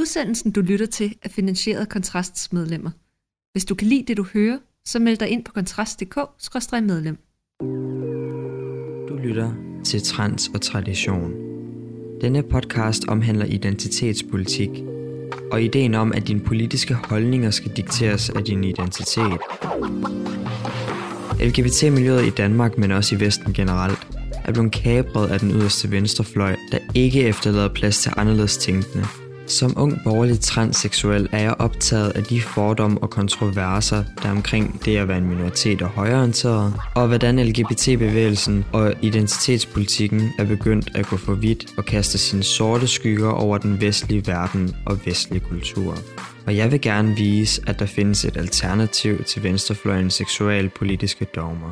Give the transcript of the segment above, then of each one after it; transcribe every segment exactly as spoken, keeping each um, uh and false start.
Udsendelsen, du lytter til, er finansieret af Kontrasts medlemmer. Hvis du kan lide det, du hører, så meld dig ind på kontrast punktum d k skråstreg medlem. Du lytter til Trans og Tradition. Denne podcast omhandler identitetspolitik og ideen om, at dine politiske holdninger skal dikteres af din identitet. L G B T-miljøet i Danmark, men også i Vesten generelt, er blevet kapret af den yderste venstrefløj, der ikke efterlader plads til anderledes tænkende. Som ung borgerlig transseksuel er jeg optaget af de fordomme og kontroverser, der er omkring det at være en minoritet og højreorienteret, og hvordan L G B T-bevægelsen og identitetspolitikken er begyndt at gå for vidt og kaste sine sorte skygger over den vestlige verden og vestlige kultur. Og jeg vil gerne vise, at der findes et alternativ til venstrefløjens seksualpolitiske dogmer.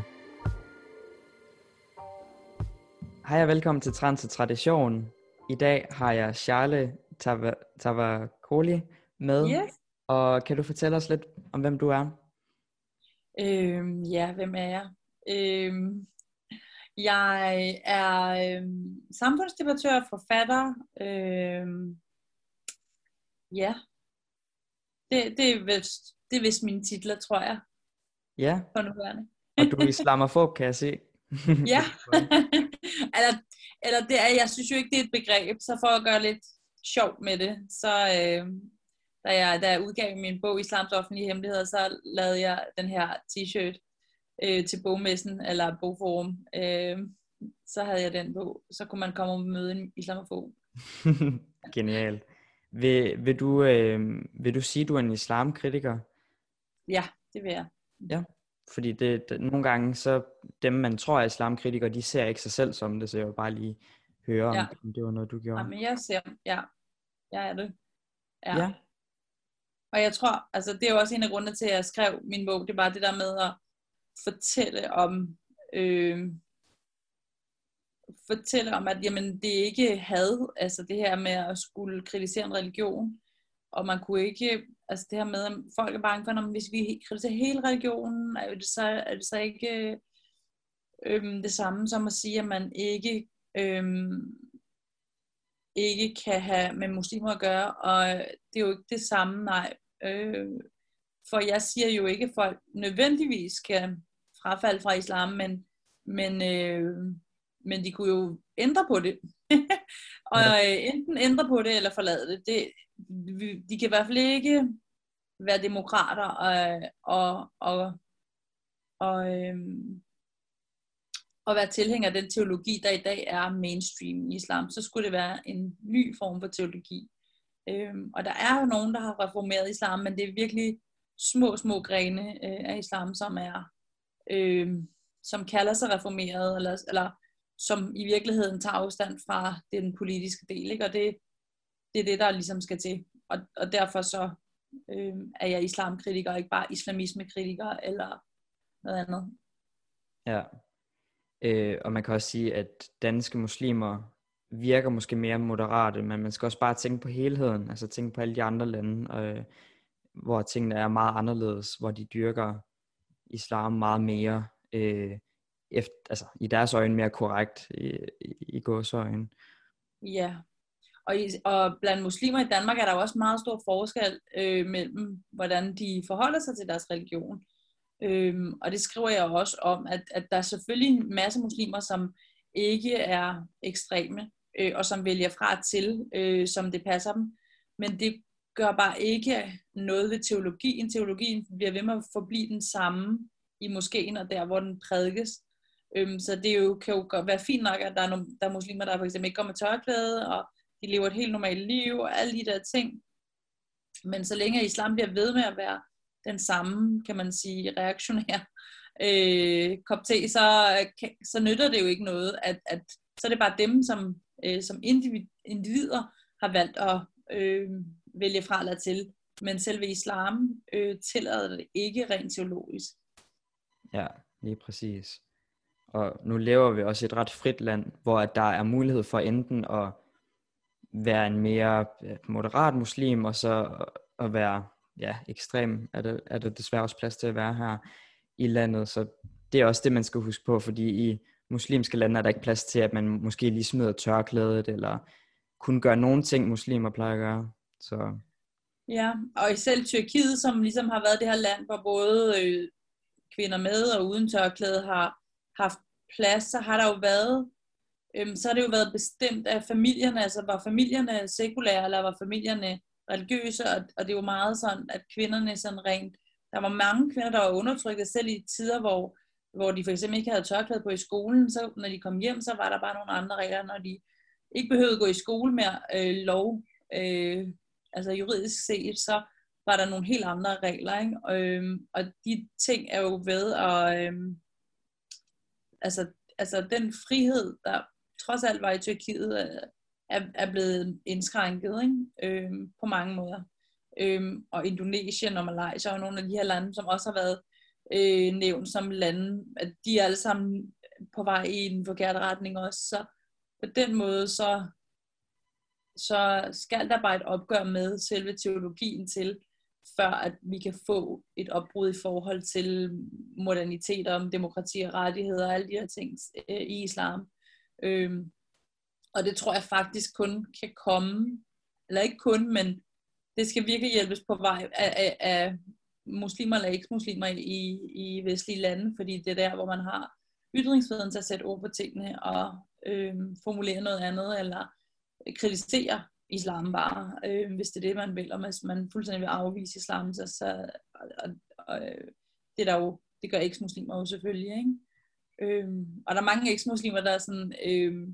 Hej og velkommen til Trans og Tradition. I dag har jeg Charle Tavakoli med, Yes. Og kan du fortælle os lidt om, hvem du er? Øhm, ja, hvem er jeg? Øhm, jeg er øhm, samfundsdebattør, forfatter. Øhm, ja, det, det, er vist, det er vist mine titler, tror jeg, Ja, for nuværende. og du er islamofob, kan jeg se. Ja, eller, eller det er, jeg synes jo ikke, det er et begreb, så for at gøre lidt sjov med det, så øh, da, jeg, da jeg udgav min bog Islams offentlige hemmeligheder, så lavede jeg den her t-shirt øh, til bogmessen, eller bogforum, øh, så havde jeg den på, så kunne man komme og møde en islamofob. Genialt. Vil, vil, du, øh, vil du sige, at du er en islamkritiker? Ja, det vil jeg. Ja, fordi det, det, nogle gange, så dem man tror er islamkritikere, de ser ikke sig selv som det, så jeg vil bare lige høre, Ja. om det var noget, du gjorde. Ja, men jeg ser, ja, jeg er det. Ja. Ja. Og jeg tror, altså det er jo også en af grundene til, at jeg skrev min bog, det var det der med at fortælle om, øh, fortælle om, at jamen, det er ikke had, altså det her med at skulle kritisere en religion, og man kunne ikke, altså det her med, at folk er bange for, at hvis vi kritiserer hele religionen, er det så, er det så ikke øh, det samme som at sige, at man ikke øh, ikke kan have med muslimer at gøre, og det er jo ikke det samme, nej. Øh, for jeg siger jo ikke, at folk nødvendigvis skal frafalde fra islam, men, men, øh, men de kunne jo ændre på det. Og øh, enten ændre på det, eller forlade det. det. De kan i hvert fald ikke være demokrater, og, og, og, og øh, at være tilhænger af den teologi, der i dag er mainstream i islam, så skulle det være en ny form for teologi. Øhm, og der er jo nogen, der har reformeret islam, men det er virkelig små, små grene øh, af islam, som er, øh, som kalder sig reformeret, eller, eller som i virkeligheden tager afstand fra den politiske del, ikke? Og det, det er det, der ligesom skal til. Og, og derfor så øh, er jeg islamkritiker, ikke bare islamismekritiker, eller noget andet. Ja. Øh, og man kan også sige, at danske muslimer virker måske mere moderate, men man skal også bare tænke på helheden, altså tænke på alle de andre lande, øh, hvor tingene er meget anderledes, hvor de dyrker islam meget mere, øh, efter, altså i deres øjne mere korrekt, i, i, i gåseøjne. Ja, og, i, og blandt muslimer i Danmark er der jo også meget stor forskel øh, mellem, hvordan de forholder sig til deres religion. Øhm, og det skriver jeg også om, at, at der er selvfølgelig en masse muslimer, som ikke er ekstreme, øh, og som vælger fra til, øh, som det passer dem. Men det gør bare ikke noget ved teologien. Teologien bliver ved med at forblive den samme i moskeen, og der, hvor den prædikes. Øhm, så det jo, kan jo være fint nok, at der er, nogle, der er muslimer, der for eksempel ikke går med tørklæde, og de lever et helt normalt liv, og alle de der ting. Men så længe islam bliver ved med at være den samme, kan man sige, reaktionær øh, kop te, så, så nytter det jo ikke noget, at, at så er det bare dem, som, øh, som individ, individer har valgt at øh, vælge fra eller til, men selve islam øh, tillader det ikke rent teologisk. Ja, lige præcis. Og nu lever vi også i et ret frit land, hvor at der er mulighed for enten at være en mere moderat muslim, og så at være ja, ekstrem, er der, er der desværre også plads til at være her i landet, så det er også det, man skal huske på, fordi i muslimske lande er der ikke plads til, at man måske lige smider tørklædet, eller kun gør nogle ting, muslimer plejer at gøre. Så Ja, og i selv Tyrkiet, som ligesom har været det her land, hvor både øh, kvinder med og uden tørklæde har haft plads, så har der jo været, øhm, så har det jo været bestemt af familierne, altså var familierne sekulære, eller var familierne religiøse, og, og det var meget sådan, at kvinderne sådan rent, der var mange kvinder, der var undertrykket, selv i tider, hvor, hvor de for eksempel ikke havde tørklæde på i skolen, så når de kom hjem, så var der bare nogle andre regler, når de ikke behøvede at gå i skole mere, øh, lov, øh, altså juridisk set, så var der nogle helt andre regler, ikke? Og, øhm, og de ting er jo ved at, øhm, altså, altså den frihed, der trods alt var i Tyrkiet, er, er blevet indskrænket, ikke? Øhm, på mange måder. Øhm, og Indonesien og Malaysia og nogle af de her lande, som også har været øh, nævnt som lande, at de er alle sammen på vej i den forkerte retning også, så på den måde, så så skal der bare et opgør med selve teologien til, før at vi kan få et opbrud i forhold til modernitet om demokrati og rettigheder og alle de her ting øh, i islam. Øhm, og det tror jeg faktisk kun kan komme, eller ikke kun, men det skal virkelig hjælpes på vej af, af, af muslimer eller ikke-muslimer i, i vestlige lande, fordi det er der, hvor man har ytringsfriheden til at sætte ord på tingene og øhm, formulere noget andet, eller kritisere islam bare, øh, hvis det er det, man vil, og hvis man fuldstændig vil afvise islam, så, så og, og, og, det, der jo, det gør eks-muslimer jo selvfølgelig, ikke? Øh, og der er mange eks-muslimer, der er sådan, øh,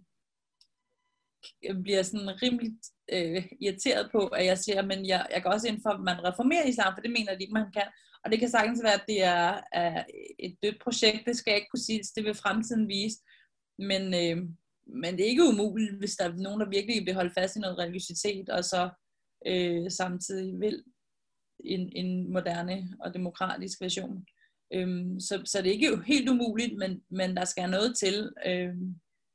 bliver sådan rimelig øh, irriteret på, at jeg siger, men jeg, jeg går også ind for, at man reformerer islam, for det mener de ikke, man kan. Og det kan sagtens være, at det er, er et dødt projekt, det skal jeg ikke kunne sige, det vil fremtiden vise, men øh, Men det er ikke umuligt, hvis der er nogen, der virkelig vil holde fast i noget religiøsitet, og så øh, samtidig vil en, en moderne og demokratisk version. Øhm, så, så det er ikke helt umuligt, men, men der skal noget til. Øhm,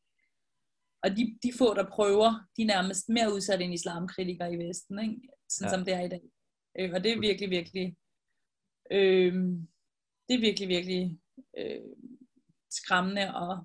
og de, de få, der prøver, de er nærmest mere udsatte end islamkritikere i Vesten, ikke? Sådan ja. Som det er i dag. Øh, og det er virkelig, virkelig, øh, det er virkelig, virkelig øh, skræmmende og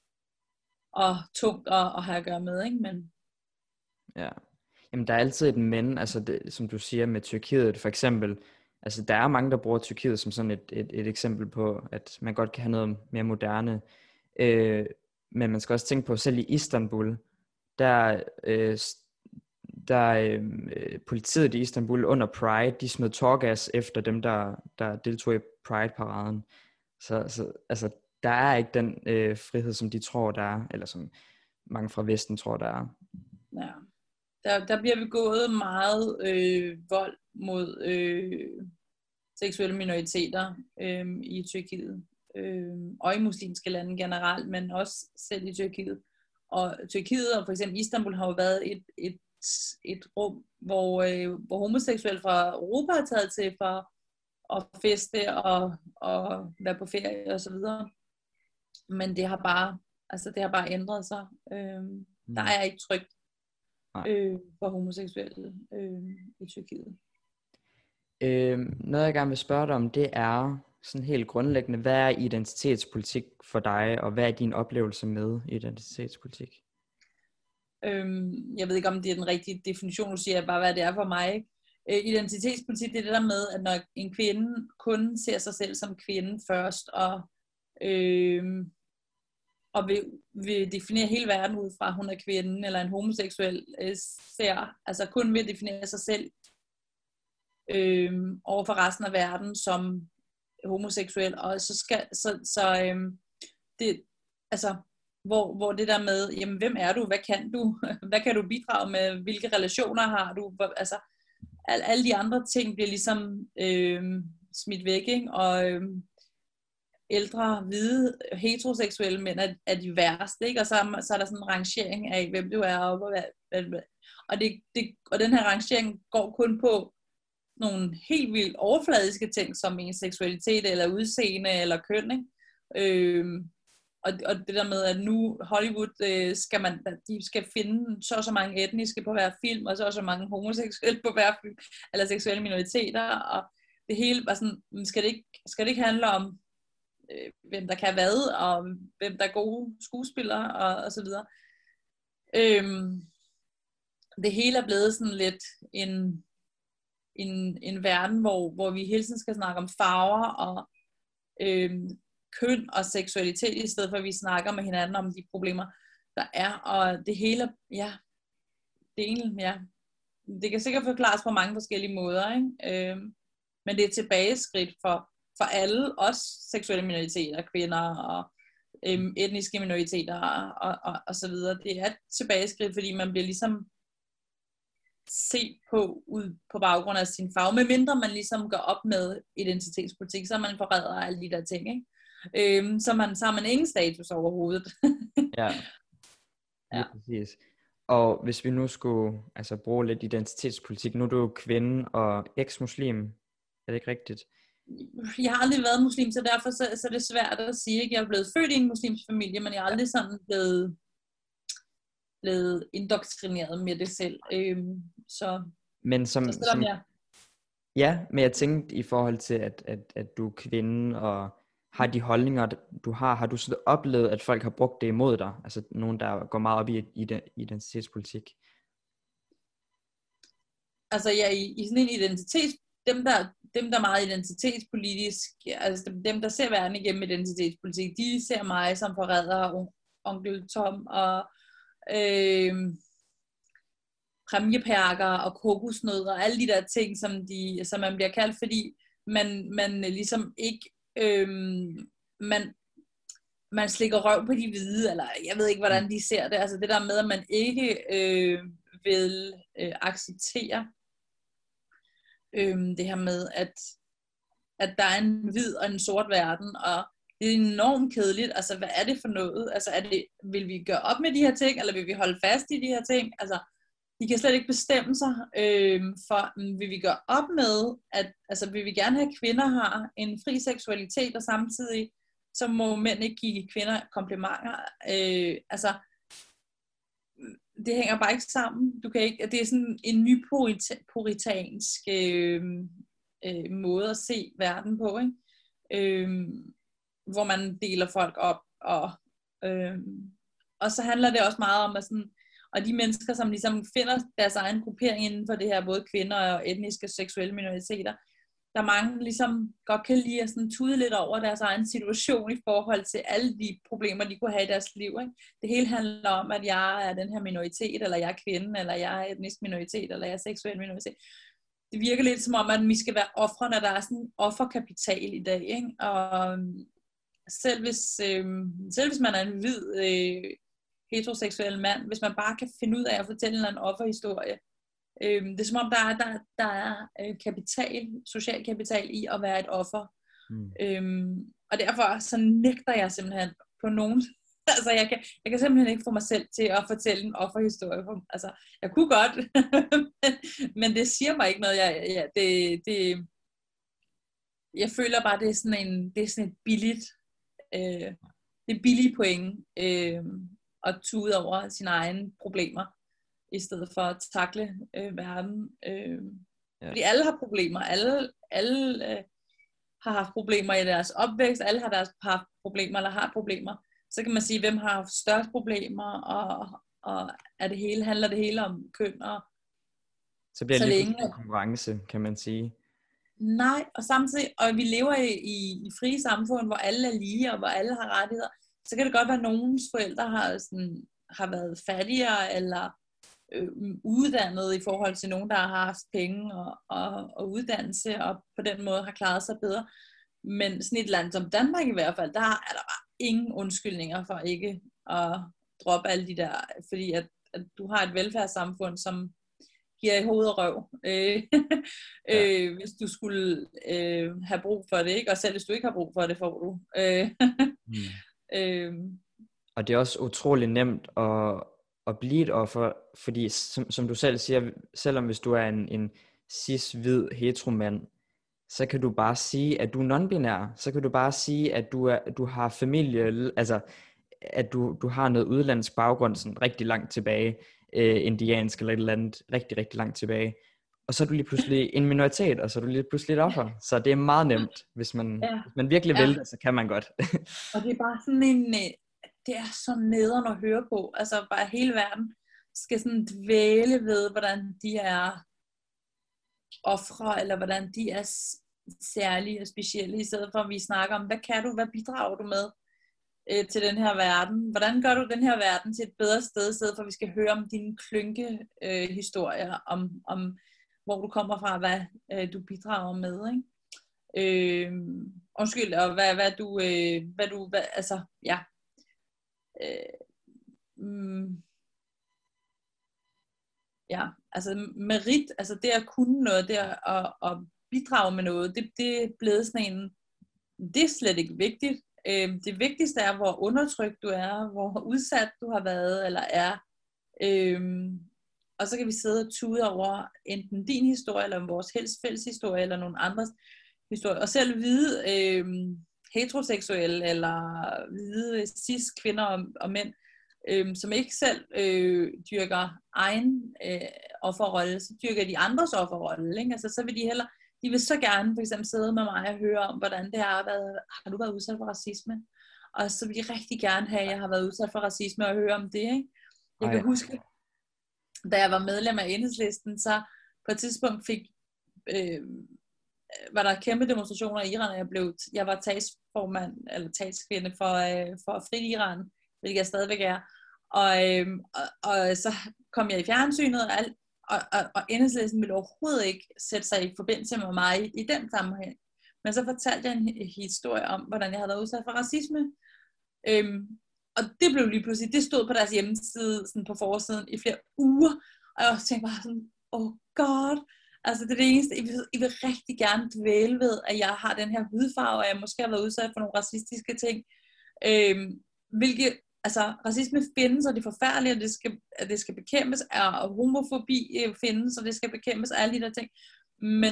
og tungt at, at have at gøre med, ikke? Men ja. Jamen der er altid et men, altså det, som du siger med Tyrkiet for eksempel, altså der er mange, der bruger Tyrkiet som sådan et, et, et eksempel på, at man godt kan have noget mere moderne, øh, men man skal også tænke på, selv i Istanbul, der, øh, der øh, politiet i Istanbul under Pride, de smed tårgas efter dem, der, der deltog i Pride-paraden, så, så altså der er ikke den øh, frihed, som de tror, der er, eller som mange fra Vesten tror, der er. Ja, der, der bliver begået meget øh, vold mod øh, seksuelle minoriteter øh, i Tyrkiet, øh, og i muslimske lande generelt, men også selv i Tyrkiet. Og Tyrkiet og for eksempel Istanbul har jo været et, et, et rum, hvor, øh, hvor homoseksuelle fra Europa har taget til for at feste og, og være på ferie og så videre. Men det har bare, altså det har bare ændret sig. Øhm, mm. Der er ikke trygt øh, for homoseksuelle øh, i Tyrkiet. Øhm, noget jeg gerne vil spørge dig om, det er sådan helt grundlæggende, hvad er identitetspolitik for dig, og hvad er din oplevelse med identitetspolitik? Øhm, jeg ved ikke, om det er den rigtige definition, du siger bare, hvad det er for mig. Øh, identitetspolitik, det er det der med, at når en kvinde kun ser sig selv som kvinde først, og Øh, og vil, vil definere hele verden ud fra, at hun er kvinden, eller en homoseksuel øh, ser, altså kun vil definere sig selv øh, over for resten af verden som homoseksuel, og så skal, så, så øh, det, altså, hvor, hvor det der med, jamen, hvem er du, hvad kan du, hvad kan du bidrage med, hvilke relationer har du, altså, al, alle de andre ting bliver ligesom øh, smidt væk, ikke? Og øh, ældre, hvide, heteroseksuelle mænd er, er de værste, ikke? Og så, så er der sådan en rangering af, hvem du er, og, hvad, hvad, hvad. Og, det, det, og den her rangering går kun på nogle helt vildt overfladiske ting, som en seksualitet, eller udseende, eller køn, ikke? Øhm, og, og det der med, at nu Hollywood, øh, skal man, de skal finde så og så mange etniske på hver film, og så og så mange homoseksuelle på hver film, eller seksuelle minoriteter, og det hele var sådan, skal det ikke, skal det ikke handle om, hvem der kan hvad, og hvem der er gode skuespillere, og, og så videre. Øhm, det hele er blevet sådan lidt en, en, en verden, hvor, hvor vi hele tiden skal snakke om farver og øh, køn og seksualitet, i stedet for at vi snakker med hinanden om de problemer, der er. Og det hele, ja, det egentlig, ja, det kan sikkert forklares på mange forskellige måder, ikke? Øh, men det er et tilbageskridt for, for alle, også seksuelle minoriteter, kvinder og øh, etniske minoriteter og, og, og så videre. Det er et tilbageskridt, fordi man bliver ligesom set på ud på baggrund af sin farve, medmindre man ligesom går op med identitetspolitik, så er man forræder af alle de der ting, ikke? Øhm, så, man, så har man ingen status overhovedet. Ja, ja, præcis. Og hvis vi nu skulle altså, bruge lidt identitetspolitik, nu er du kvinde og eks-muslim, er det ikke rigtigt? Jeg har aldrig været muslim, så derfor så, så er det svært at sige, ikke? Jeg er blevet født i en muslimsk familie, men jeg er aldrig sådan blevet blevet indoktrineret med det selv. Øhm, så, men som, så selvom som, jeg... Ja, men jeg tænkte i forhold til, at, at, at du er kvinde og har de holdninger, du har, har du så oplevet, at folk har brugt det imod dig? Altså nogen, der går meget op i, i den, identitetspolitik? Altså ja, i, i sådan en identitets... Dem der, dem, der er meget identitetspolitisk, altså dem, dem, der ser verden igennem identitetspolitik, de ser mig som forræder, onkel Tom og Øh, præmieperker og kokosnødder og alle de der ting, som, de, som man bliver kaldt, fordi man, man ligesom ikke øh, man, man slikker røv på de hvide, eller jeg ved ikke, hvordan de ser det, altså det der med, at man ikke øh, vil øh, acceptere øh, det her med, at, at der er en hvid og en sort verden, og det er enormt kedeligt. Altså, hvad er det for noget? Altså, er det, vil vi gøre op med de her ting, eller vil vi holde fast i de her ting? Altså, de kan slet ikke bestemme sig øh, for, vil vi gøre op med, at, altså, vil vi gerne have, at kvinder har en fri seksualitet, og samtidig, så må mænd ikke give kvinder komplimenter. Øh, altså, det hænger bare ikke sammen. Du kan ikke, det er sådan en ny puritansk øh, øh, måde at se verden på, ikke? Øh, hvor man deler folk op, og, øh, og så handler det også meget om, at sådan, og de mennesker, som ligesom finder deres egen gruppering inden for det her, både kvinder og etniske og seksuelle minoriteter, der mange ligesom godt kan lide at sådan tude lidt over deres egen situation i forhold til alle de problemer, de kunne have i deres liv, ikke? Det hele handler om, at jeg er den her minoritet, eller jeg er kvinde, eller jeg er etnisk minoritet, eller jeg er seksuel minoritet. Det virker lidt som om, at vi skal være ofre, når der er sådan en offerkapital i dag, ikke? Og selv hvis, øh, selv hvis man er en hvid øh, heteroseksuel mand, hvis man bare kan finde ud af at fortælle en offerhistorie, øh, det er som om der er, der, der er kapital, social kapital i at være et offer. Mm. Øh, og derfor så nægter jeg simpelthen på nogen. Altså jeg kan, jeg kan simpelthen ikke få mig selv til at fortælle en offerhistorie. Altså jeg kunne godt, men, men det siger mig ikke noget. Jeg, ja, det, det, jeg føler bare, det er sådan en, det er sådan et billigt Øh, det er billige point øh, at tude over sine egne problemer i stedet for at takle øh, verden. Øh, ja. Fordi alle har problemer. Alle, alle øh, har haft problemer i deres opvækst. Alle har deres haft problemer eller har problemer. Så kan man sige, hvem har haft størst problemer, og, og er det hele, handler det hele om køn. Og, så bliver det så lige længe, en konkurrence, kan man sige. Nej, og samtidig, og vi lever i, i, i frie samfund, hvor alle er lige, og hvor alle har rettigheder, så kan det godt være, at nogens forældre har, sådan, har været fattigere, eller øh, uddannet i forhold til nogen, der har haft penge og, og, og uddannelse, og på den måde har klaret sig bedre. Men sådan et land som Danmark i hvert fald, der er der bare ingen undskyldninger for ikke at droppe alle de der, fordi at, at du har et velfærdssamfund, som giver i hoved og røv, øh, ja. øh, hvis du skulle øh, have brug for det, ikke? Og selv hvis du ikke har brug for det, får du. Øh, mm. øh, og det er også utrolig nemt at, at blive et offer, fordi som, som du selv siger, selvom hvis du er en, en cis-hvid heteromand, så kan du bare sige, at du er non-binær. Så kan du bare sige, at du, er, du har familie, altså at du, du har noget udlandsk baggrund sådan rigtig langt tilbage, øh, indiansk eller et eller andet rigtig, rigtig langt tilbage. Og så er du lige pludselig en minoritet, og så er du lige pludselig et offer. Så det er meget nemt, hvis man, ja. hvis man virkelig ja. vil det, så kan man godt. Og det er bare sådan en, det er så nederen at høre på, altså bare hele verden skal sådan dvæle ved, hvordan de er ofre, eller hvordan de er særlige og specielle, i stedet for at vi snakker om, hvad kan du, hvad bidrager du med øh, til den her verden? Hvordan gør du den her verden til et bedre sted, i stedet for at vi skal høre om dine klynke øh, historier, om, om hvor du kommer fra, hvad øh, du bidrager med, ikke? Øh, undskyld, og hvad, hvad du, øh, hvad du, hvad, altså, ja. Øh, mm, ja, altså merit, altså det at kunne noget, det at, at, at bidrage med noget, det, det er blevet sådan en, det er slet ikke vigtigt. Øh, det vigtigste er, hvor undertrykt du er, hvor udsat du har været, eller er. Øh, og så kan vi sidde og tude over enten din historie, eller vores helst fælles historie, eller nogen andres historie. Og selv hvide øh, heteroseksuelle, eller hvide cis kvinder og, og mænd, øh, som ikke selv øh, dyrker egen øh, offerrolle, så dyrker de andres offerrolle. Ikke? Altså, så vil de heller, de vil så gerne for eksempel sidde med mig og høre om, hvordan det har været, har du været udsat for racisme? Og så vil de rigtig gerne have, at jeg har været udsat for racisme, og høre om det. Ikke? Jeg kan Ej. huske, da jeg var medlem af Enhedslisten, så på et tidspunkt fik, øh, var der kæmpe demonstrationer i Iran, og jeg, blev, jeg var talsformand, eller talskvinde for, øh, for frit Iran, hvilket jeg stadigvæk er. Og, øh, og, og så kom jeg i fjernsynet, og, alt, og, og, og Enhedslisten ville overhovedet ikke sætte sig i forbindelse med mig i, i den sammenhæng. Men så fortalte jeg en historie om, hvordan jeg havde været udsat for racisme. Øhm, og det blev lige pludselig, det stod på deres hjemmeside sådan på forsiden i flere uger. Og jeg tænkte bare sådan, oh god. Altså det er det eneste, I vil, I vil rigtig gerne dvæle ved, at jeg har den her hudfarve, og jeg måske har været udsat for nogle racistiske ting. Øhm, hvilket, altså racisme findes, og det er forfærdeligt, og det skal, at det skal bekæmpes, og homofobi findes, og det skal bekæmpes, og alle de der ting. Men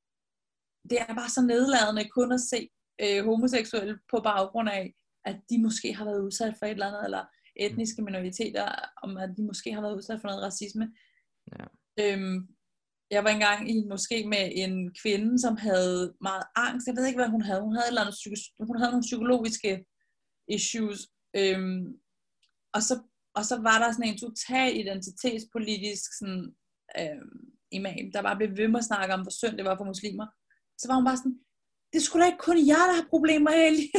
det er bare så nedladende kun at se øh, homoseksuelle på baggrund af, at de måske har været udsat for et eller andet, eller etniske minoriteter, om at de måske har været udsat for noget racisme. Ja. Øhm, jeg var engang i måske med en kvinde, som havde meget angst. Jeg ved ikke, hvad hun havde. Hun havde, et eller andet psyko- hun havde nogle psykologiske issues. Øhm, og, så, og så var der sådan en total identitetspolitisk sådan, øhm, imam, der bare blev ved med at snakke om, hvor synd det var for muslimer. Så var hun bare sådan, det skulle da ikke kun jer, der har problemer, Eli.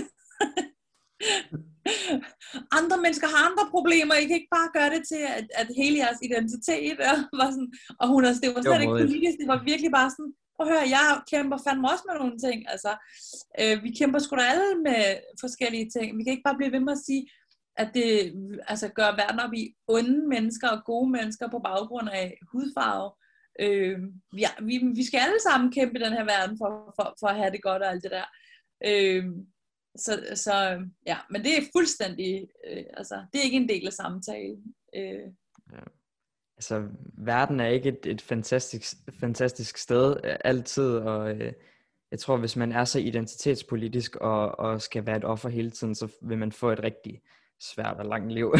Andre mennesker har andre problemer. I kan ikke bare gøre det til, at, at hele jeres identitet var sådan, og hun, altså, det var slet ikke politisk, det var virkelig bare sådan, prøv at høre, jeg kæmper fandme også med nogle ting. Altså, øh, vi kæmper sgu da alle med forskellige ting. Vi kan ikke bare blive ved med at sige, at det altså, gør verden op i onde mennesker og gode mennesker på baggrund af hudfarve. Øh, vi, vi, vi skal alle sammen kæmpe i den her verden for, for, for at have det godt og alt det der. Øh, så, så ja, men det er fuldstændig, øh, altså det er ikke en del af samtalen. Øh. Ja. Altså verden er ikke et, et fantastisk, fantastisk sted altid, og øh, jeg tror, hvis man er så identitetspolitisk og, og skal være et offer hele tiden, så vil man få et rigtig svært og langt liv.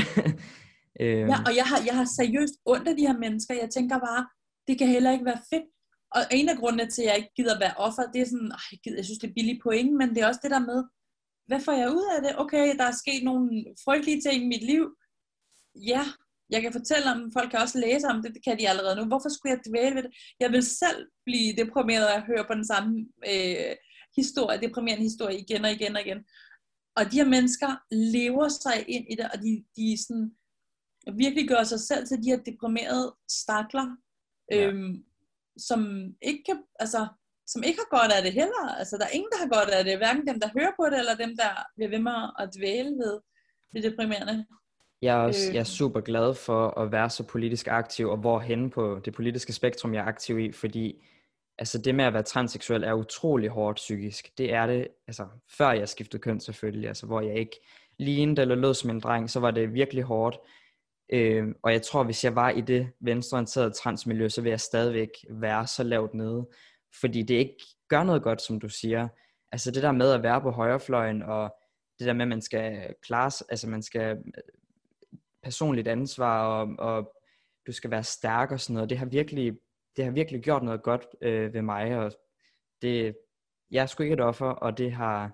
øh. Ja, og jeg har, jeg har seriøst ondt af de her mennesker. Jeg tænker bare, det kan heller ikke være fedt. Og en af grundene til, at jeg ikke gider være offer, det er sådan, jeg, gider, jeg synes, det er billige point, men det er også det der med, hvad får jeg ud af det? Okay, der er sket nogle frygtelige ting i mit liv. Ja, jeg kan fortælle om, folk kan også læse om det, det kan de allerede nu. Hvorfor skulle jeg dvæle ved det? Jeg vil selv blive deprimeret af at høre på den samme øh, historie, deprimerende historie igen og igen og igen. Og de her mennesker lever sig ind i det, og de, de sådan, virkelig gør sig selv til de her deprimerede stakler, ja. øhm, som ikke kan, altså, som ikke har godt af det heller. Altså, der er ingen, der har godt af det. Hverken dem, der hører på det, eller dem, der bliver ved med at dvæle ved det deprimerende. Jeg er, også, jeg er super glad for at være så politisk aktiv, og hvorhen på det politiske spektrum, jeg er aktiv i, fordi altså, det med at være transseksuel er utrolig hårdt psykisk. Det er det, altså, før jeg skiftede køn selvfølgelig, altså, hvor jeg ikke lignede eller lød som en dreng, så var det virkelig hårdt. Øh, og jeg tror, hvis jeg var i det venstreorienterede transmiljø, så vil jeg stadigvæk være så lavt nede, fordi det ikke gør noget godt, som du siger. Altså det der med at være på højrefløjen, og det der med, at man skal klare, altså man skal personligt ansvar, og, og du skal være stærk og sådan noget, det har virkelig, det har virkelig gjort noget godt øh, ved mig, og det, jeg er sgu ikke et offer, og det har,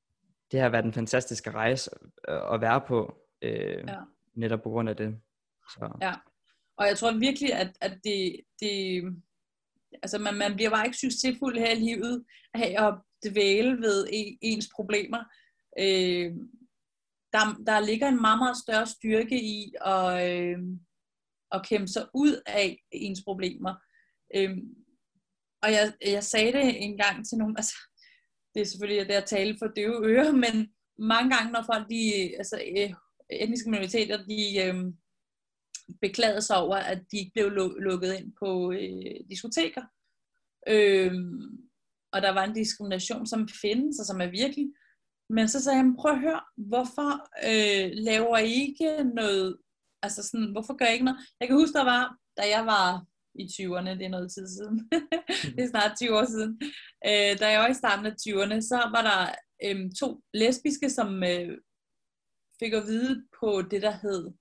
det har været en fantastisk rejse at være på, øh, ja. Netop på grund af det. Så. Ja. Og jeg tror virkelig, at, at det, det altså man, man bliver bare ikke succesfuld her i livet af at dvæle ved ens problemer. Øh, der, der ligger en meget, meget større styrke i at, øh, at kæmpe sig ud af ens problemer. Øh, og jeg, jeg sagde det en gang til nogen, altså det er selvfølgelig det at tale for døve ører, men mange gange når folk, de, altså etniske minoriteter, de øh, beklagede sig over, at de ikke blev lukket ind på øh, diskoteker. Øh, og der var en diskrimination, som findes, og som er virkelig. Men så sagde jeg, prøv at høre, hvorfor øh, laver I ikke noget, altså sådan, hvorfor gør I ikke noget? Jeg kan huske, der var, da jeg var i tyverne, det er noget tid siden, det er snart tyve år siden, øh, da jeg var i starten af tyverne, så var der øh, to lesbiske, som øh, fik at vide på det, der hed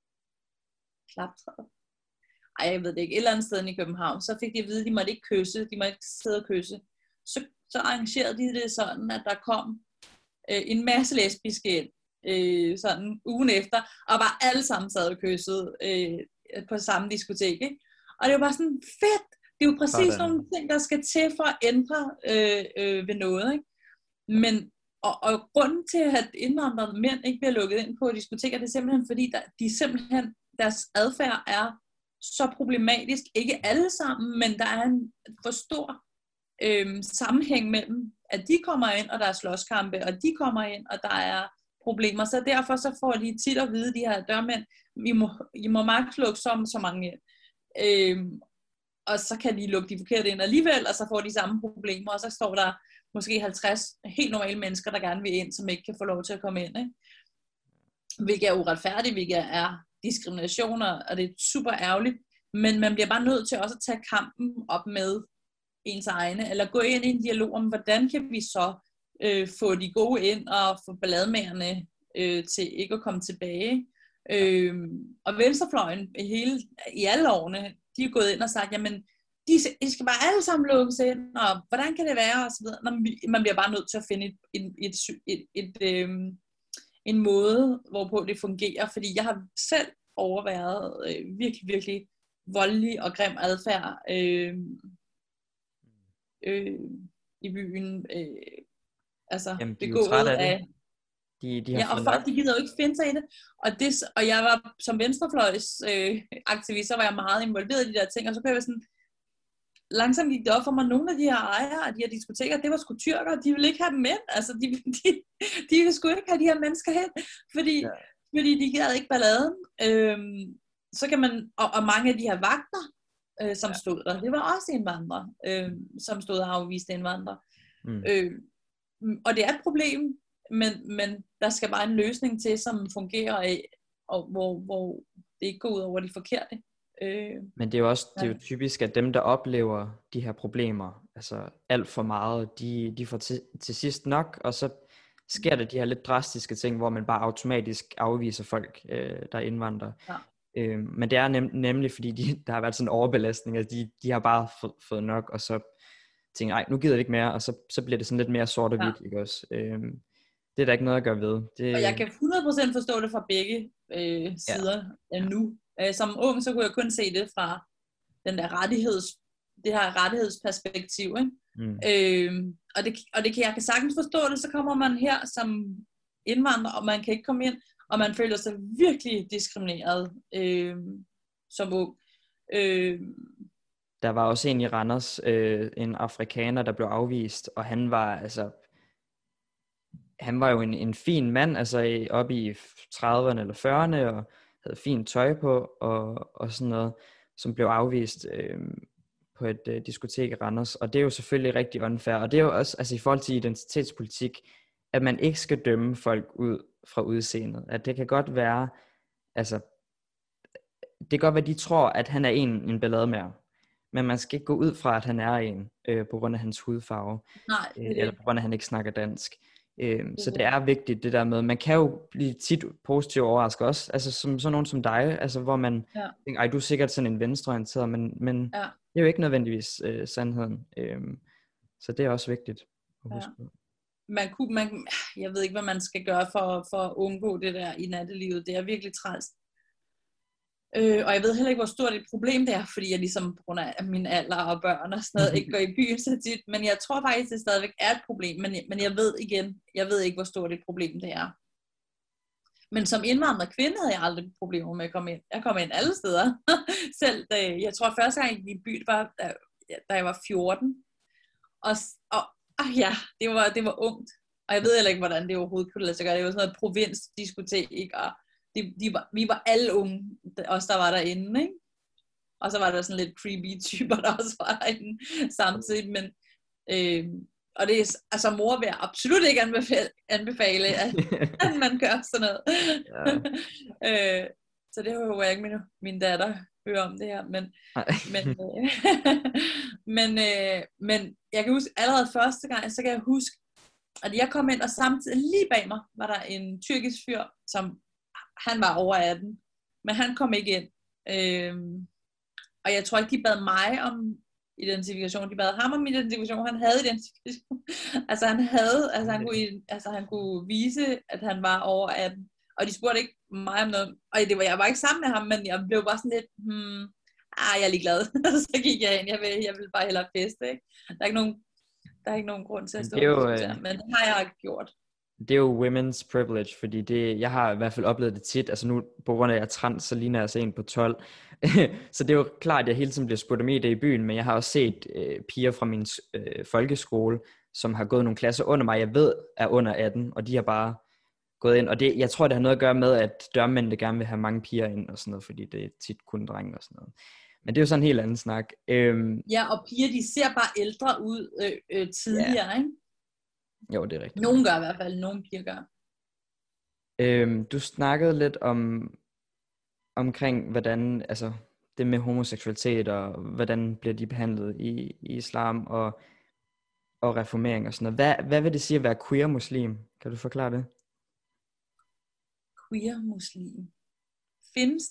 klaptræet. Ej, jeg ved det ikke, et eller andet sted i København, så fik de at vide, at de måtte ikke kysse, de måtte ikke sidde og kysse. Så, så arrangerede de det sådan, at der kom øh, en masse lesbiske ind, øh, sådan ugen efter, og bare alle sammen sad og kyssede øh, på samme diskotek, ikke? Og det var bare sådan fedt. Det er jo præcis sådan nogle ting, der skal til for at ændre øh, øh, ved noget, ikke? Men, og, og grunden til, at indvandrede mænd ikke bliver lukket ind på diskoteker, det er simpelthen fordi, der, de simpelthen, deres adfærd er så problematisk. Ikke alle sammen, men der er en for stor øh, sammenhæng mellem, at de kommer ind, og der er slåskampe, og de kommer ind, og der er problemer. Så derfor så får de tit at vide, de her dørmænd, I må, I må maks lukke så, så mange ind. Øhm, og så kan de lukke de forkerte ind alligevel, og så får de samme problemer, og så står der måske halvtreds helt normale mennesker, der gerne vil ind, som ikke kan få lov til at komme ind, ikke? Hvilket er uretfærdigt, hvilket er diskriminationer, og det er super ærgerligt, men man bliver bare nødt til også at tage kampen op med ens egne, eller gå ind i en dialog om, hvordan kan vi så øh, få de gode ind, og få ballademagerne øh, til ikke at komme tilbage. Øh, og venstrefløjen i, hele, i alle årene, de er gået ind og sagt, jamen, de, de skal bare alle sammen lukkes ind, og hvordan kan det være, og så videre. Når man bliver bare nødt til at finde et, et, et, et, et, øh, en måde, hvorpå det fungerer, fordi jeg har selv overværet øh, virkelig, virkelig voldelig og grim adfærd øh, øh, i byen, øh, altså Jamen, de er jo begået trætte af det. af De, de har ja, og fået folk, nok. de gider jo ikke finde sig i det. Og, det, og jeg var som venstrefløjs øh, aktivist, så var jeg meget involveret i de der ting, og så kunne jeg sådan, langsomt gik det op for mig, nogle af de her ejere af de her diskoteker, det var sgu tyrker, de ville ikke have dem ind, altså de, de, de ville sgu ikke have de her mennesker hen, fordi, ja. fordi de gad ikke balladen. Øhm, så kan man, og, og mange af de her vagter, øh, som ja. stod der, det var også indvandrere, øh, som stod og afviste indvandrere. Mm. Øh, og det er et problem, Men, men der skal bare en løsning til, som fungerer af, og hvor, hvor det ikke går ud over de forkerte. Øh, Men det er jo også det er jo ja. typisk, at dem, der oplever de her problemer, altså alt for meget, de, de får til, til sidst nok, og så sker der de her lidt drastiske ting, hvor man bare automatisk afviser folk, øh, der er indvandrere. Ja. Øh, men det er nem, nemlig, fordi de, der har været sådan en overbelastning, at de, de har bare fået, fået nok, og så tænker nej, nu gider det ikke mere, og så, så bliver det sådan lidt mere sort og hvidt, ja. Ikke også? Øh, Det er der ikke noget at gøre ved. Det... Og jeg kan hundrede procent forstå det fra begge øh, sider ja. nu. Øh, som ung, så kunne jeg kun se det fra den der rettigheds, det her rettighedsperspektiv. Ikke? Mm. Øh, og det, og det kan, jeg kan sagtens forstå det, så kommer man her som indvandrer, og man kan ikke komme ind, og man føler sig virkelig diskrimineret øh, som ung. Øh, der var også en i Randers, øh, en afrikaner, der blev afvist, og han var altså han var jo en, en fin mand, altså oppe i trediverne eller fyrrerne, og havde fint tøj på, og, og sådan noget, som blev afvist øh, på et øh, diskotek i Randers. Og det er jo selvfølgelig rigtig unfair, og det er jo også altså i forhold til identitetspolitik, at man ikke skal dømme folk ud fra udseendet. At det kan godt være, altså, det kan godt være, de tror, at han er en, en ballademager, men man skal ikke gå ud fra, at han er en, øh, på grund af hans hudfarve, Nej, øh, eller på grund af, at han ikke snakker dansk. Øhm, så det er vigtigt det der med, man kan jo blive tit positivt overrasket også, altså som sådan nogen som dig, altså hvor man ja. tænker, ej du er sikkert sådan en venstreorienteret, men, men ja. det er jo ikke nødvendigvis øh, sandheden, øhm, så det er også vigtigt at huske. Ja. Man kunne, man, jeg ved ikke hvad man skal gøre for, for at undgå det der i nattelivet, det er virkelig træls. Øh, og jeg ved heller ikke, hvor stort et problem det er, fordi jeg ligesom på grund af min alder og børn og sådan noget, ikke går i byen så tit. Men jeg tror faktisk, det stadigvæk er et problem. Men, men jeg ved igen, jeg ved ikke, hvor stort et problem det er. Men som indvandrer kvinde havde jeg aldrig problemer med at komme ind. Jeg kom ind alle steder. Selv da, jeg tror første gang jeg gik i byen var, da, da jeg var fjorten. Og, og, og ja, det var, det var ungt. Og jeg ved heller ikke, hvordan det overhovedet kunne lade sig gøre. Det var sådan noget provinsdiskotek, og de, de var, vi var alle unge, os der var derinde, ikke? Og så var der sådan lidt creepy typer, der også var derinde samtidig. Men, øh, og det er, altså mor vil jeg absolut ikke anbefale, anbefale at, at man gør sådan noget. Ja. øh, så det håber jeg ikke, min, min datter hører om det her. Men, men, øh, men, øh, men jeg kan huske, allerede første gang, så kan jeg huske, at jeg kom ind, og samtidig lige bag mig, var der en tyrkisk fyr, som han var over atten, men han kom ikke ind. Øhm, og jeg tror ikke, de bad mig om identifikation, de bad ham om identifikation, han havde identifikation. altså han havde, altså han, kunne, altså han kunne vise, at han var over atten, og de spurgte ikke mig om noget, og det var, jeg var ikke sammen med ham, men jeg blev bare sådan lidt, hmm, ah, jeg er ligeglad. Så gik jeg ind, jeg vil, jeg vil bare hellere feste, ikke? Der er ikke nogen, der er ikke nogen grund til at stå jo, og øh... men det har jeg ikke gjort. Det er jo women's privilege, fordi det, jeg har i hvert fald oplevet det tit, altså nu på grund af at jeg er trans, så ligner jeg altså en på tolv, så det er jo klart, at jeg hele tiden bliver spurgt om i det i byen, men jeg har også set øh, piger fra min øh, folkeskole, som har gået nogle klasser under mig, jeg ved er under atten, og de har bare gået ind, og det, jeg tror, det har noget at gøre med, at dørmændene gerne vil have mange piger ind og sådan noget, fordi det er tit kun drenge og sådan noget. Men det er jo sådan en helt anden snak. Øhm, ja, og piger, de ser bare ældre ud øh, øh, tidligere, yeah. Ikke? Jo, det er rigtigt. Nogen gør i hvert fald, nogen piger gør. Øhm, du snakkede lidt om omkring, hvordan, altså det med homoseksualitet, og hvordan bliver de behandlet i, i islam, og, og reformering og sådan noget. Hvad, hvad vil det sige at være queer muslim? Kan du forklare det? Queer muslim. Findes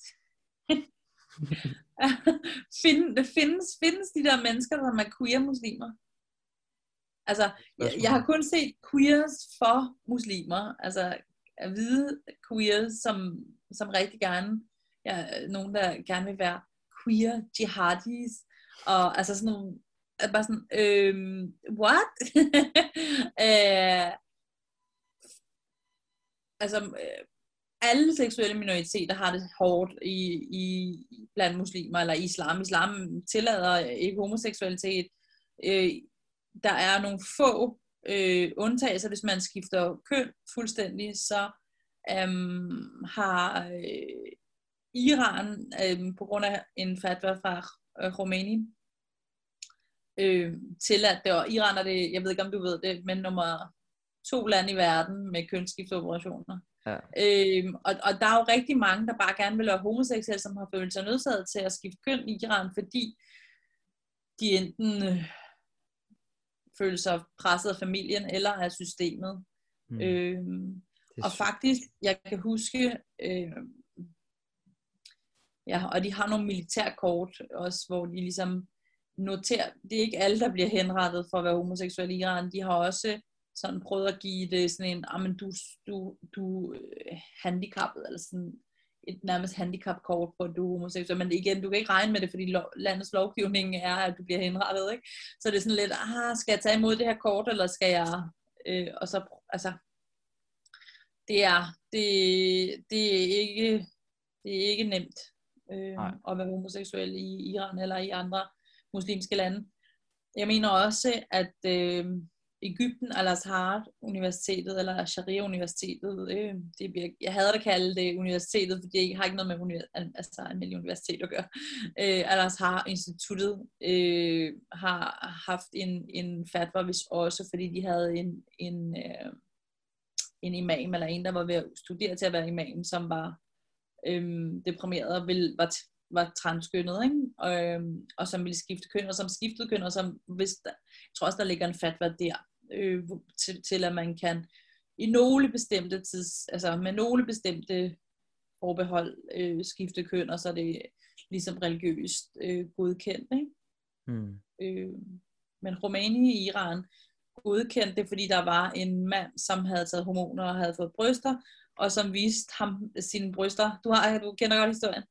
Find, det findes, findes de der mennesker, som er queer muslimer? Altså, jeg, jeg har kun set queers for muslimer, altså at hvide queers, som, som rigtig gerne, ja, nogen der gerne vil være queer jihadis, og altså sådan nogle, bare sådan, øhm, what? øh, altså, øh, alle seksuelle minoriteter har det hårdt i, i blandt muslimer eller islam. Islam tillader ikke homoseksualitet. Øh, der er nogle få øh, undtagelser, hvis man skifter køn fuldstændig, så øhm, har øh, Iran øh, på grund af en fatwa fra øh, Khomeini øh, tilladt det, og Iran er det, jeg ved ikke om du ved det, men nummer to land i verden med kønsskifteoperationer. Ja. Øhm, og, og der er jo rigtig mange, der bare gerne vil være homoseksuelle, som har følt sig nødsaget til at skifte køn i Iran, fordi de enten øh, føler sig presset af familien eller af systemet. Mm. Øhm, og faktisk, jeg kan huske, øh, ja, og de har nogle militærkort også, hvor de ligesom noterer, det er ikke alle, der bliver henrettet for at være homoseksuelle i Iran, de har også sådan prøvet at give det sådan en, ah, men du, du, du er handicappet, eller sådan et nærmest handicapkort på, at du er homoseksuel, men igen, du kan ikke regne med det, fordi lo- landets lovgivning er, at du bliver henrettet, ikke? Så det er sådan lidt, ah, skal jeg tage imod det her kort, eller skal jeg, øh, og så, altså, det er, det, det er ikke, det er ikke nemt øh, at være homoseksuel i Iran, eller i andre muslimske lande. Jeg mener også, at øh, Egypten, Al-Azhar Universitetet, eller Sharia Universitetet, øh, det bliver, jeg hader at kalde det universitetet, fordi jeg har ikke noget med univers- altså almindelig universitet at gøre. Øh, Al-Azhar Instituttet øh, har haft en, en fatwa, hvis også, fordi de havde en, en, øh, en imam, eller en, der var ved at studere til at være imam, som var øh, deprimeret og ville, var, var transkønnet, ikke? Og, øh, og som ville skifte køn, og som skiftede køn, og som, hvis der, jeg tror også, der ligger en fatwa der, Øh, til, til at man kan i nogle bestemte tids, altså med nogle bestemte forbehold øh, skifte køn, og så er det ligesom religiøst øh, godkendt, ikke? Mm. Øh, men Khomeini i Iran godkendte det, fordi der var en mand, som havde taget hormoner og havde fået bryster, og som viste ham sine bryster. Du, har, du kender godt historien?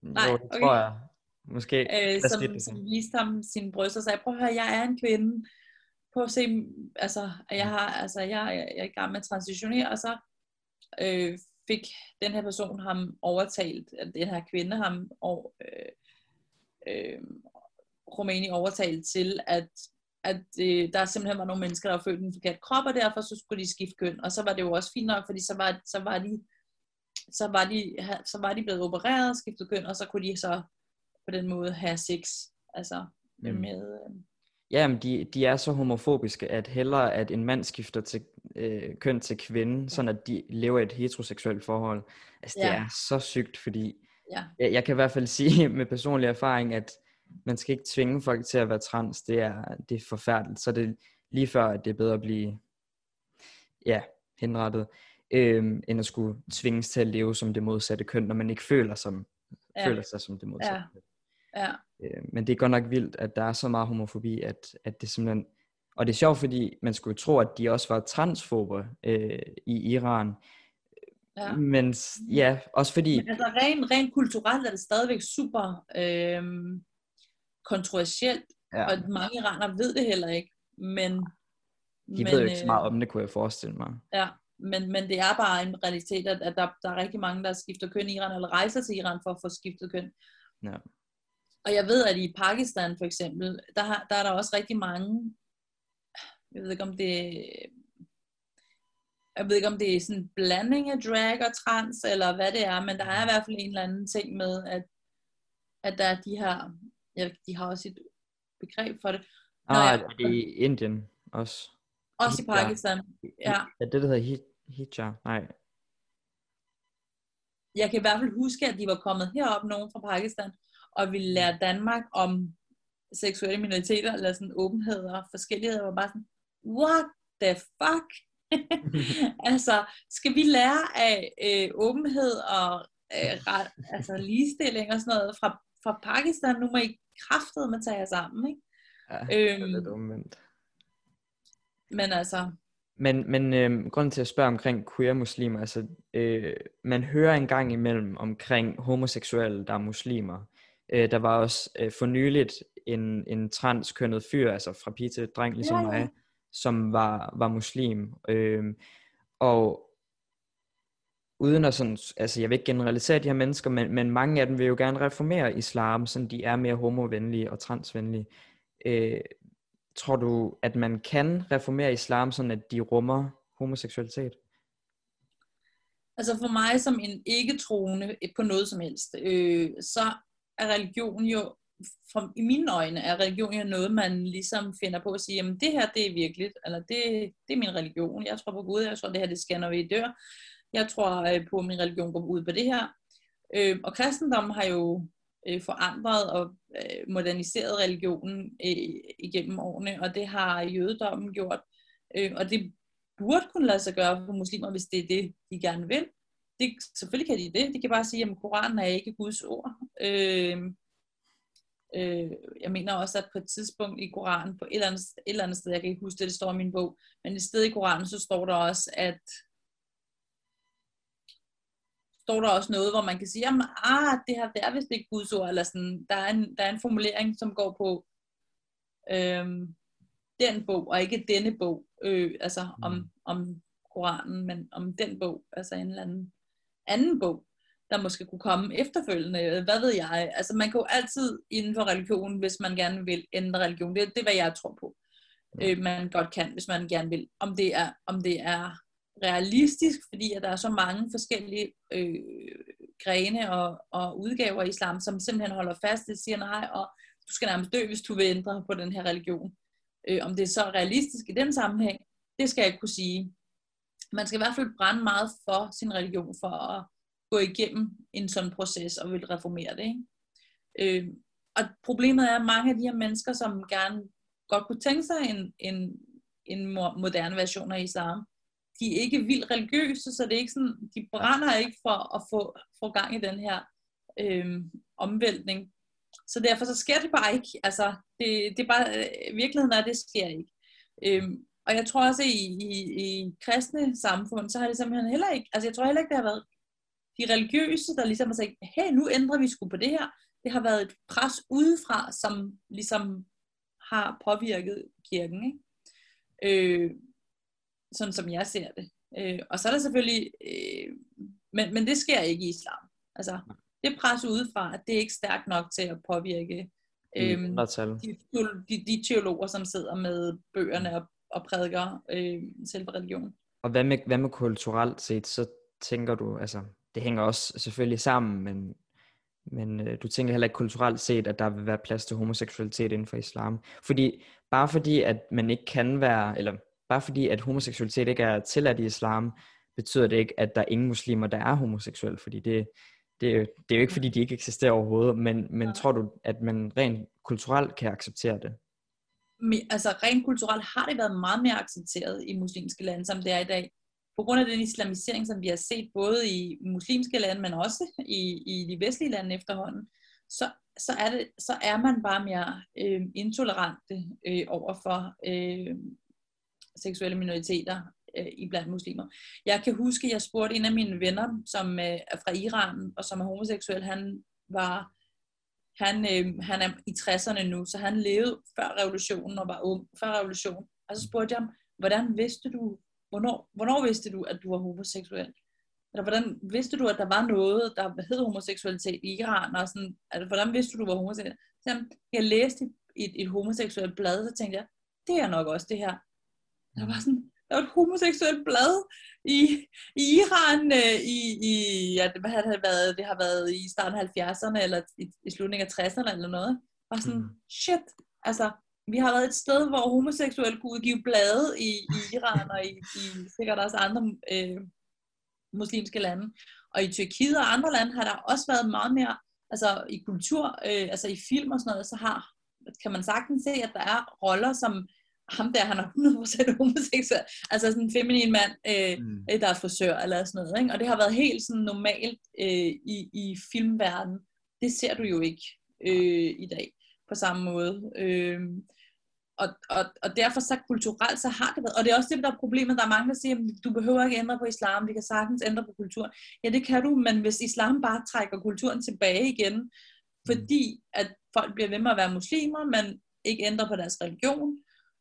Nej, Jo, det okay. tror jeg. Måske. Øh, Hvad skete som, der så? som viste ham sine bryster og sagde, prøv at høre, jeg er en kvinde. Prøv at se, altså, jeg, har, altså, jeg, jeg, jeg er i gang med at transitionere, og så øh, fik den her person ham overtalt, den her kvinde ham og, øh, øh, Rumæni overtalt til, at, at øh, der simpelthen var nogle mennesker, der var født i en forkert krop, og derfor så skulle de skifte køn. Og så var det jo også fint nok, fordi så var, så var de så var de så var de blevet opereret og skiftet køn, og så kunne de så på den måde have sex, altså Mm. med øh... Jamen, de, de er så homofobiske, at hellere at en mand skifter til øh, køn til kvinde, sådan at de lever i et heteroseksuelt forhold. Altså, det Ja. er så sygt, fordi Ja. jeg, jeg kan i hvert fald sige med personlig erfaring, at man skal ikke tvinge folk til at være trans. Det er, det er forfærdeligt. Så det er lige før, at det er bedre at blive ja, henrettet, øh, end at skulle tvinges til at leve som det modsatte køn, når man ikke føler, som, Ja. føler sig som det modsatte Ja. køn. Ja. Øh, men det er godt nok vildt, at der er så meget homofobi, at, at det simpelthen... Og det er sjovt, fordi man skulle tro, at de også var transfober øh, i Iran. Ja. Men ja, også fordi... Men altså rent, rent kulturelt er det stadigvæk super øh, kontroversielt, Ja. og mange iranere ved det heller ikke, men... De men, ved jo ikke så meget øh, om det, kunne jeg forestille mig. Ja, men, men det er bare en realitet, at, at der, der er rigtig mange, der skifter køn i Iran, eller rejser til Iran for at få skiftet køn. Ja. Og jeg ved, at i Pakistan for eksempel, der, har, der er der også rigtig mange, jeg ved ikke om det, jeg ved ikke om det er sådan en blanding af drag og trans, eller hvad det er, men der er i hvert fald en eller anden ting med, at, at der er de her, ja, de har også et begreb for det. Nå, Ah, ja. er det i Indien også? Også i Hijab. Pakistan, ja. Er det, der hedder hi- hijab? Nej. Jeg kan i hvert fald huske, at de var kommet herop, nogen fra Pakistan, og ville lære Danmark om seksuelle minoriteter, eller sådan åbenhed og forskellighed, og var bare sådan, what the fuck? Altså, skal vi lære af øh, åbenhed og øh, ret, altså ligestilling og sådan noget fra, fra Pakistan? Nu må I kraftedeme tage jer sammen, ikke? Ja, det er Øhm, lidt omvendt. Men altså... Men, men øh, grunden til at spørge omkring queer-muslimer, altså øh, man hører en gang imellem omkring homoseksuelle, der er muslimer. Øh, der var også øh, for nyligt en, en transkønnet fyr, altså fra pige til dreng, ligesom Ja, ja. mig, som var, var muslim. Øh, og uden at sådan, altså jeg vil ikke generalisere de her mennesker, men, men mange af dem vil jo gerne reformere islam, så de er mere homovenlige og transvenlige. Øh, Tror du, at man kan reformere islam, sådan at de rummer homoseksualitet? Altså for mig som en ikke-troende på noget som helst, øh, så er religion jo, fra, i mine øjne, er religion jo noget, man ligesom finder på at sige, jamen det her, det er virkeligt, eller det, det er min religion, jeg tror på Gud, jeg tror det her, det sker, når vi dør, jeg tror øh, på, at min religion går ud på det her. Øh, og kristendommen har jo øh, forandret og øh, moderniseret religionen øh, igennem årene, og det har jødedommen gjort, øh, og det burde kunne lade sig gøre for muslimer, hvis det er det, de gerne vil. Det, selvfølgelig kan de det. De kan bare sige, at Koranen er ikke Guds ord. Øh, øh, jeg mener også, at på et tidspunkt i Koranen, på et eller, andet, et eller andet sted, jeg kan ikke huske det, det står i min bog, men et sted i Koranen, så står der også, at står der også noget, hvor man kan sige, at ah, det her det er vist ikke Guds ord, eller sådan, der er en, der er en formulering, som går på øhm, den bog, og ikke denne bog, øh, altså Mm. om, om Koranen, men om den bog, altså en eller anden anden bog, der måske kunne komme efterfølgende, hvad ved jeg, altså man kan jo altid inden for religion, hvis man gerne vil ændre religion, det, det er hvad jeg tror på, Ja. øh, man godt kan, hvis man gerne vil, om det er, om det er realistisk, fordi at der er så mange forskellige øh, grene og, og udgaver af islam, som simpelthen holder fast, det siger nej, og du skal nærmest dø, hvis du vil ændre på den her religion. Øh, om det er så realistisk i den sammenhæng, det skal jeg ikke kunne sige. Man skal i hvert fald brænde meget for sin religion, for at gå igennem en sådan proces og vil reformere det. Ikke? Øh, og problemet er, at mange af de her mennesker, som gerne godt kunne tænke sig en, en, en moderne version af islam, de er ikke vildt religiøse, så det er ikke sådan, de brænder ikke for at få, få gang i den her øh, omvæltning. Så derfor så sker det bare ikke. Altså, det, det er bare, øh, virkeligheden er, at det sker ikke. Øh, og jeg tror også, at i, i, i kristne samfund, så har det simpelthen heller ikke, altså jeg tror heller ikke, det har været de religiøse, der ligesom har sagt, hey, nu ændrer vi sgu på det her. Det har været et pres udefra, som ligesom har påvirket kirken, ikke? Øh, sådan som jeg ser det. Øh, og så er der selvfølgelig, øh, men, men det sker ikke i islam. Altså, det pres udefra, at det er ikke stærkt nok til at påvirke øh, de, de, de teologer, som sidder med bøgerne og, og prædiker øh, selve religion. Og hvad med, hvad med kulturelt set, så tænker du, altså, det hænger også selvfølgelig sammen, men, men øh, du tænker heller ikke kulturelt set, at der vil være plads til homoseksualitet inden for islam. Fordi, bare fordi, at man ikke kan være, eller bare fordi, at homoseksualitet ikke er tilladt i islam, betyder det ikke, at der er ingen muslimer, der er homoseksuelle, fordi det, det, er, jo, det er jo ikke, fordi de ikke eksisterer overhovedet, men, men ja. Tror du, at man rent kulturelt kan acceptere det? Men, altså, rent kulturelt har det været meget mere accepteret i muslimske lande, som det er i dag. På grund af den islamisering, som vi har set både i muslimske lande, men også i, i de vestlige lande efterhånden, så, så, er, det, så er man bare mere øh, intolerante øh, over for øh, seksuelle minoriteter øh, iblandt muslimer. Jeg kan huske, jeg spurgte en af mine venner, som øh, er fra Iran, og som er homoseksuel. Han var, han, øh, han er i tresserne nu, så han levede før revolutionen og var ung, før revolutionen. Og så spurgte jeg ham, hvordan vidste du, hvornår, hvornår vidste du, at du var homoseksuel? Eller hvordan vidste du, at der var noget, der hed homoseksualitet i Iran? Og sådan, altså, hvordan vidste du, du var homoseksuel? Så jeg læste et, et homoseksuelt blad, så tænkte jeg, det er nok også det her. Der var sådan, der var et homoseksuelt blad i, i Iran øh, i, i ja, det, har det, været, det har været i starten af halvfjerdserne eller i, i slutningen af tresserne eller noget. Og sådan, mm. shit, altså, vi har været et sted, hvor homoseksuelle kunne udgive blade i, i Iran og i, i sikkert også andre øh, muslimske lande. Og i Tyrkiet og andre lande har der også været meget mere, altså i kultur, øh, altså i film og sådan noget, så har, kan man sagtens se, at der er roller, som ham der, han er hundrede procent homoseksuel, altså sådan en feminin mand, øh, mm. der er frisør eller sådan noget, ikke? Og det har været helt sådan normalt øh, i, i filmverdenen. Det ser du jo ikke øh, i dag på samme måde. Øh, og, og, og derfor så kulturelt, så har det været, og det er også det, der er problemet, der er mange, der siger, du behøver ikke ændre på islam, vi kan sagtens ændre på kulturen. Ja, det kan du, men hvis islam bare trækker kulturen tilbage igen, fordi at folk bliver ved med at være muslimer, men ikke ændrer på deres religion,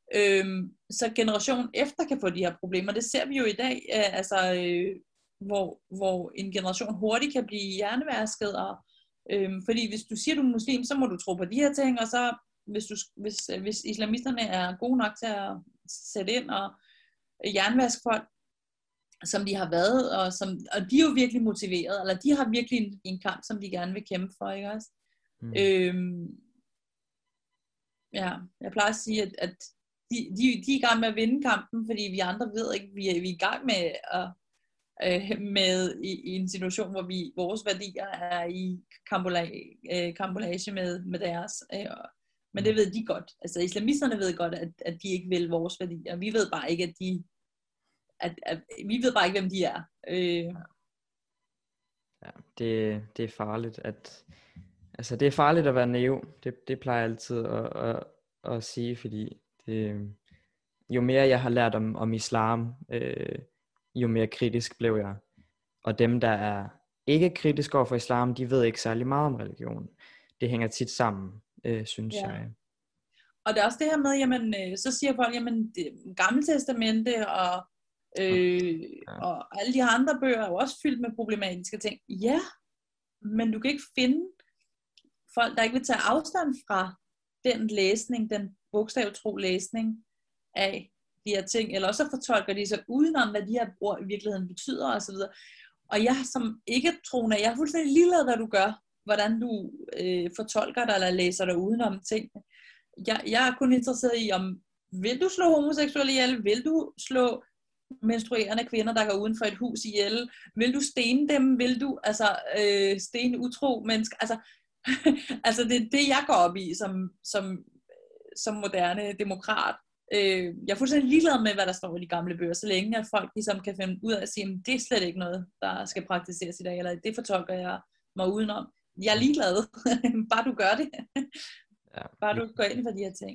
Øhm, så generationen efter kan få de her problemer. Det ser vi jo i dag, øh, altså, øh, hvor, hvor en generation hurtigt kan blive hjernevasket. Og, øh, fordi hvis du siger, du er muslim, så må du tro på de her ting, og så hvis, du, hvis, hvis islamisterne er gode nok til at sætte ind og hjernevaske folk, som de har været, og, som, og de er jo virkelig motiveret, eller de har virkelig en, en kamp, som de gerne vil kæmpe for, ikke også? Mm. Øhm, ja, jeg plejer at sige, at, at De, de, de er i gang med at vinde kampen, fordi vi andre ved ikke, vi er, vi er i gang med, at, øh, med i, i en situation, hvor vi, vores værdier er i kampolage øh, med, med deres. Øh, men det ved de godt. Altså islamisterne ved godt, at, at de ikke vil vores værdier. Vi ved bare ikke, at de, at, at, vi ved bare ikke, hvem de er. Øh. Ja, det, det er farligt, at, altså det er farligt at være naiv. Det, det plejer jeg altid at, at, at sige, fordi Det, jo mere jeg har lært om, om islam, øh, jo mere kritisk blev jeg. Og dem, der er ikke kritiske over for islam, de ved ikke særlig meget om religion. Det hænger tit sammen, øh, synes ja. jeg. Og det er også det her med, jamen, øh, så siger folk, jamen, det Gamle Testamente og, øh, ja. og alle de andre bøger er jo også fyldt med problematiske ting. Ja, men du kan ikke finde folk, der ikke vil tage afstand fra den læsning, den bogstavtro læsning af de her ting, eller også fortolker de sig udenom, hvad de her ord i virkeligheden betyder, og så videre. Og jeg som ikke troende, jeg er fuldstændig ligeglad, hvad du gør, hvordan du øh, fortolker dig, eller læser dig udenom ting. Jeg, jeg er kun interesseret i, om vil du slå homoseksuelle ihjel? Vil du slå menstruerende kvinder, der går uden for et hus ihjel? Vil du stene dem? Vil du altså øh, stene utro mennesker? Altså, altså det er det, jeg går op i, som, som som moderne demokrat. Øh, jeg er fuldstændig ligeglad med, hvad der står i de gamle bøger, så længe at folk ligesom kan finde ud af at sige, at det er slet ikke noget, der skal praktiseres i dag, eller det fortolker jeg mig udenom. Jeg er ligeglad. Bare du gør det. Ja. Bare du går ind for de her ting.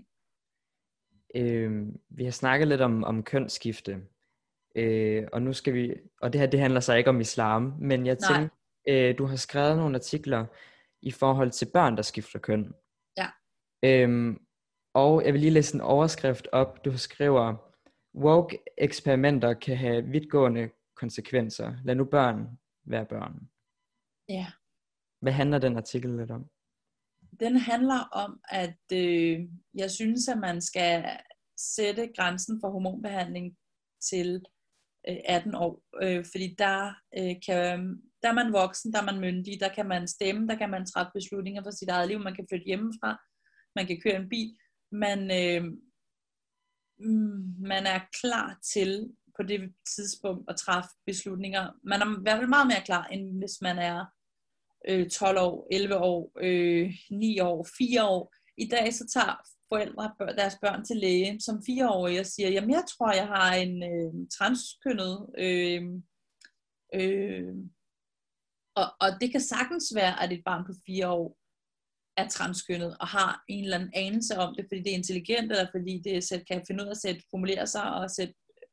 Øh, vi har snakket lidt om, om kønsskifte. Øh, og nu skal vi, og det her det handler så ikke om islam, men jeg tænkte, øh, du har skrevet nogle artikler i forhold til børn, der skifter køn. Ja. Øhm, og jeg vil lige læse en overskrift op. Du skriver, woke eksperimenter kan have vidtgående konsekvenser. Lad nu børn være børn. Ja. Hvad handler den artikel lidt om? Den handler om, at øh, jeg synes, at man skal sætte grænsen for hormonbehandling til øh, atten år. Øh, fordi der, øh, kan, der er man voksen, der er man myndig, der kan man stemme, der kan man træffe beslutninger for sit eget liv, man kan flytte hjemmefra, man kan køre en bil. Man, øh, man er klar til på det tidspunkt at træffe beslutninger. Man er i hvert fald meget mere klar, end hvis man er tolv år, elleve år, øh, ni år, fire år. I dag så tager forældre deres børn til læge som fireårige og siger, jamen jeg tror, jeg har en øh, transkønnet. Øh, øh, og, og det kan sagtens være, at et barn på fire år er transkønnet og har en eller anden anelse om det, fordi det er intelligent, eller fordi det selv kan finde ud af at sætte, formulere sig og sætte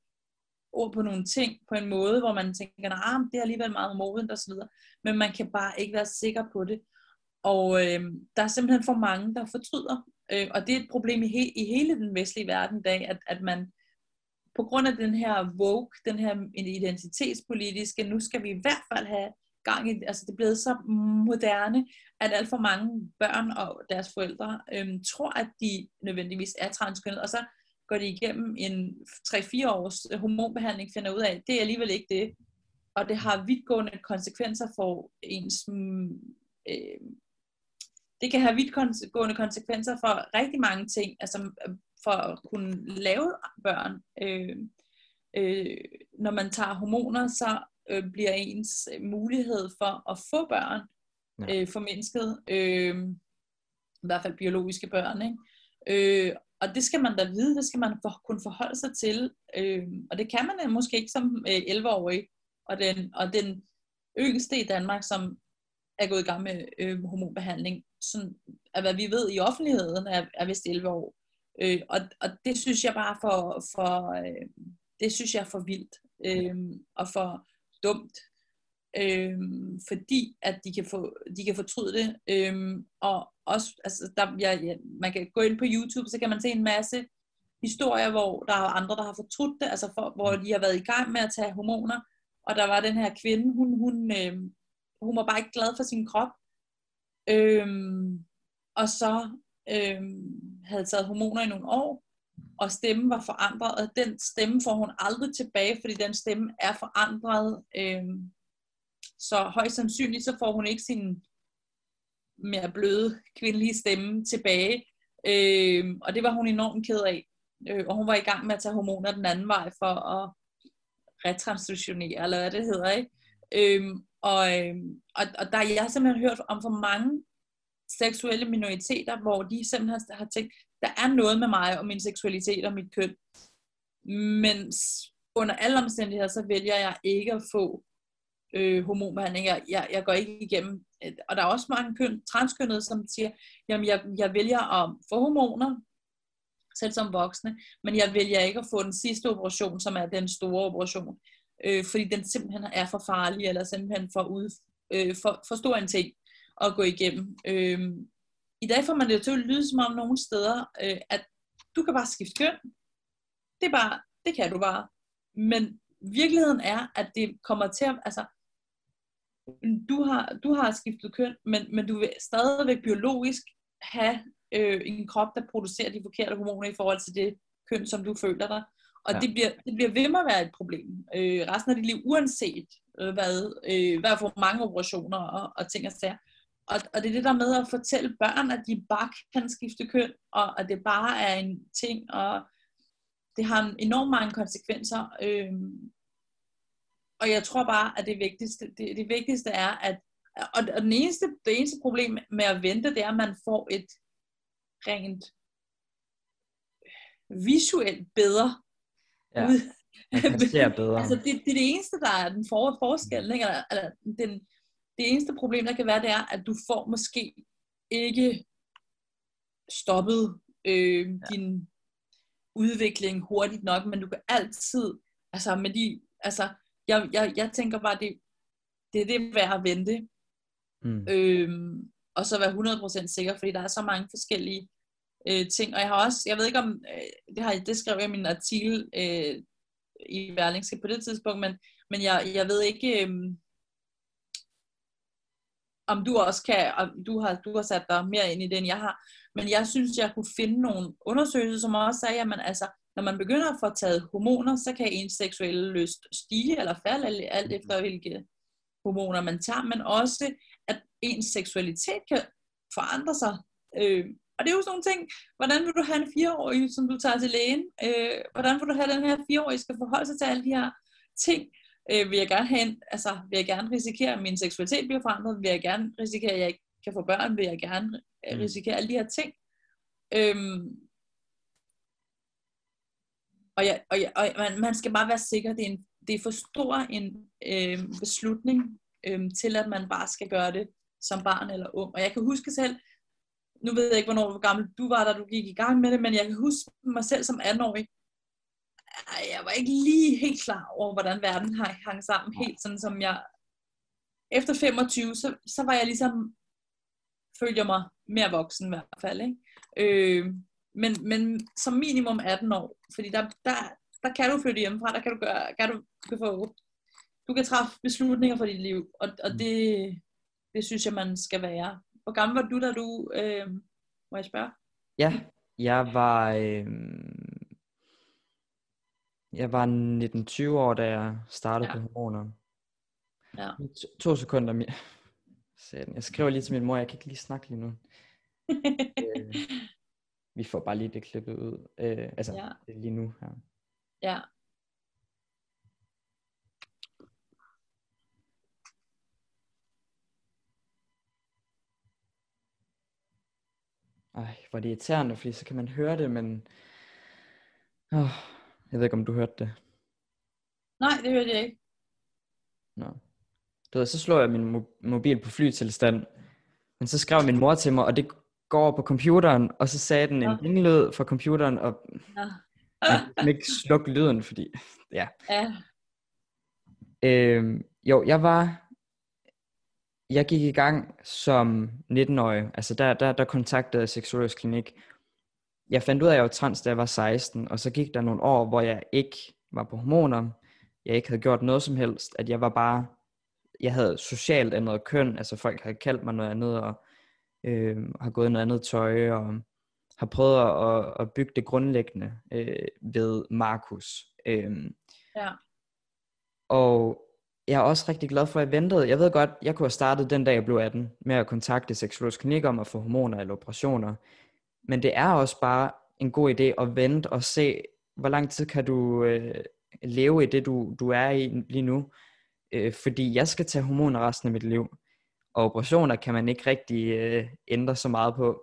ord på nogle ting på en måde, hvor man tænker, nah, det er alligevel meget modent og så videre, men man kan bare ikke være sikker på det. Og øh, der er simpelthen for mange, der fortryder. Øh, og det er et problem i, he- i hele den vestlige verden i dag, at, at man på grund af den her woke, den her identitetspolitiske, nu skal vi i hvert fald have gang i, altså det er blevet så moderne, at alt for mange børn og deres forældre øh, tror, at de nødvendigvis er transkønnet, og så går de igennem en tre fire års hormonbehandling, finder ud af, at det er alligevel ikke det. Og det har vidtgående konsekvenser for ens... Øh, det kan have vidtgående konsekvenser for rigtig mange ting, altså for at kunne lave børn. Øh, øh, når man tager hormoner, så øh, bliver ens mulighed for at få børn ja. øh, formindsket. Øh, I hvert fald biologiske børn, ikke? Øh, Og det skal man da vide, det skal man for, kunne forholde sig til. Øh, og det kan man måske ikke som øh, elleve-årig. Og den, og den yngste i Danmark, som er gået i gang med øh, hormonbehandling, sådan, at hvad vi ved i offentligheden, er, er vist elleve år. Øh, og, og det synes jeg bare for, for øh, det synes jeg er for vildt øh, og for dumt. Øh, fordi at de kan få de kan fortryde det øh, og også altså der, ja, ja, man kan gå ind på YouTube, så kan man se en masse historier, hvor der er andre, der har fortrudt det, altså for, hvor de har været i gang med at tage hormoner, og der var den her kvinde, hun hun øh, hun var bare ikke glad for sin krop, øh, og så øh, havde taget hormoner i nogle år, og stemmen var forandret, og den stemme får hun aldrig tilbage, fordi den stemme er forandret. Øh, Så højst sandsynligt, så får hun ikke sin mere bløde kvindelige stemme tilbage. Øh, og det var hun enormt ked af. Øh, og hun var i gang med at tage hormoner den anden vej for at retransitionere, eller hvad det hedder, ikke? Øh, og, øh, og, og der, jeg har simpelthen hørt om for mange seksuelle minoriteter, hvor de simpelthen har tænkt, der er noget med mig og min seksualitet og mit køn. Men under alle omstændigheder, så vælger jeg ikke at få Øh, hormonbehandling. Jeg, jeg, jeg går ikke igennem. Og der er også mange køn, transkønnede, som siger, jamen jeg, jeg vælger at få hormoner, selv som voksne, men jeg vælger ikke at få den sidste operation, som er den store operation, øh, fordi den simpelthen er for farlig, eller simpelthen for, ud, øh, for, for stor en ting at gå igennem. Øh, I dag får man det jo til at lyde som om nogle steder, øh, at du kan bare skifte køn. Det er bare, det kan du bare. Men virkeligheden er, at det kommer til at, altså, du har, du har skiftet køn, men, men du vil stadigvæk biologisk have øh, en krop, der producerer de forkerte hormoner i forhold til det køn, som du føler dig. Og ja. det, bliver, det bliver ved med at være et problem. Øh, resten af dit liv, uanset øh, hvad, øh, hvad for mange operationer og, og ting og sager. Og, og det er det der med at fortælle børn, at de bare kan skifte køn, og at det bare er en ting, og det har enormt mange konsekvenser. Øh, Og jeg tror bare, at det vigtigste, det, det vigtigste er, at og, og den eneste, det eneste problem med at vente, det er, at man får et rent visuelt bedre ja, ud. man kan se bedre. Altså det, det er det eneste, der er den for, forskel, ikke? Eller, eller den, det eneste problem, der kan være, det er, at du får måske ikke stoppet øh, ja. din udvikling hurtigt nok, men du kan altid, altså med de, altså Jeg, jeg, jeg tænker bare, det, det er det værd at vente. Mm. Øhm, og så være hundrede procent sikker, fordi der er så mange forskellige øh, ting. Og jeg har også, jeg ved ikke om, øh, det, har, det skrev jeg i min artikel øh, i Berlingske på det tidspunkt, men, men jeg, jeg ved ikke, øh, om du også kan, om du har, du har sat dig mere ind i det, end jeg har, men jeg synes, jeg kunne finde nogle undersøgelser, som også sagde, at man, altså, når man begynder at få taget hormoner, så kan ens seksuelle lyst stige eller falde, alt efter hvilke hormoner man tager, men også, at ens seksualitet kan forandre sig. Øh, og det er jo sådan nogle ting, hvordan vil du have en fireårig, som du tager til lægen? Øh, hvordan vil du have den her fireårige, skal forholde sig til alle de her ting? Øh, vil jeg gerne have en, altså, vil jeg gerne risikere, at min seksualitet bliver forandret? Vil jeg gerne risikere, at jeg ikke kan få børn? Vil jeg gerne risikere alle de her ting? Øhm, og jeg, og, jeg, og man, man skal bare være sikker, det er, en, det er for stor en øh, beslutning, øh, til at man bare skal gøre det som barn eller ung. Og jeg kan huske selv, nu ved jeg ikke, hvornår hvor gammel du var, da du gik i gang med det, men jeg kan huske mig selv som atten-årig. Jeg var ikke lige helt klar over, hvordan verden hang sammen, helt sådan som jeg, efter femogtyve, så, så var jeg ligesom, følte jeg mig mere voksen i hvert fald, ikke? Øh, men, men som minimum atten år, fordi der, der, der kan du flytte hjemmefra, der kan du gøre, kan du, du kan få, du kan træffe beslutninger for dit liv, og, og det, det synes jeg, man skal være. Hvor gammel var du, da du, øh, må jeg spørge? Ja, jeg var, øh, jeg var nitten tyve år, da jeg startede ja. på hormoner. Ja. To, to sekunder mere. Jeg skriver lige til min mor, jeg kan ikke lige snakke lige nu. øh, vi får bare lige det klippet ud. Øh, altså, ja. det er lige nu her. Ja. Ej, hvor det irriterende, fordi så kan man høre det, men oh, jeg ved ikke, om du hørte det. Nej, det hørte jeg ikke. Nå. Du ved, så slår jeg min mo- mobil på flytilstand, men så skrev min mor til mig, og det går på computeren, og så sagde den en ja. ringelyd fra computeren, og ja. jeg kan ikke slukke lyden, fordi, ja. ja. Øhm, jo, jeg var, jeg gik i gang som nitten-årig, altså der, der, der kontaktede jeg Sexologisk Klinik. Jeg fandt ud af, at jeg var trans, da jeg var seksten, og så gik der nogle år, hvor jeg ikke var på hormoner, jeg ikke havde gjort noget som helst, at jeg var bare, jeg havde socialt ændret køn, altså folk havde kaldt mig noget andet, og øh, har gået i noget andet tøj, og har prøvet at, at bygge det grundlæggende øh, ved Markus. Øh, ja. Og jeg er også rigtig glad for, at jeg ventede. Jeg ved godt, jeg kunne have startet den dag, jeg blev atten, med at kontakte Sexologisk Klinik om at få hormoner eller operationer. Men det er også bare en god idé at vente og se, hvor lang tid kan du øh, leve i det, du, du er i lige nu. Øh, fordi jeg skal tage hormoner resten af mit liv. Og operationer kan man ikke rigtig øh, ændre så meget på.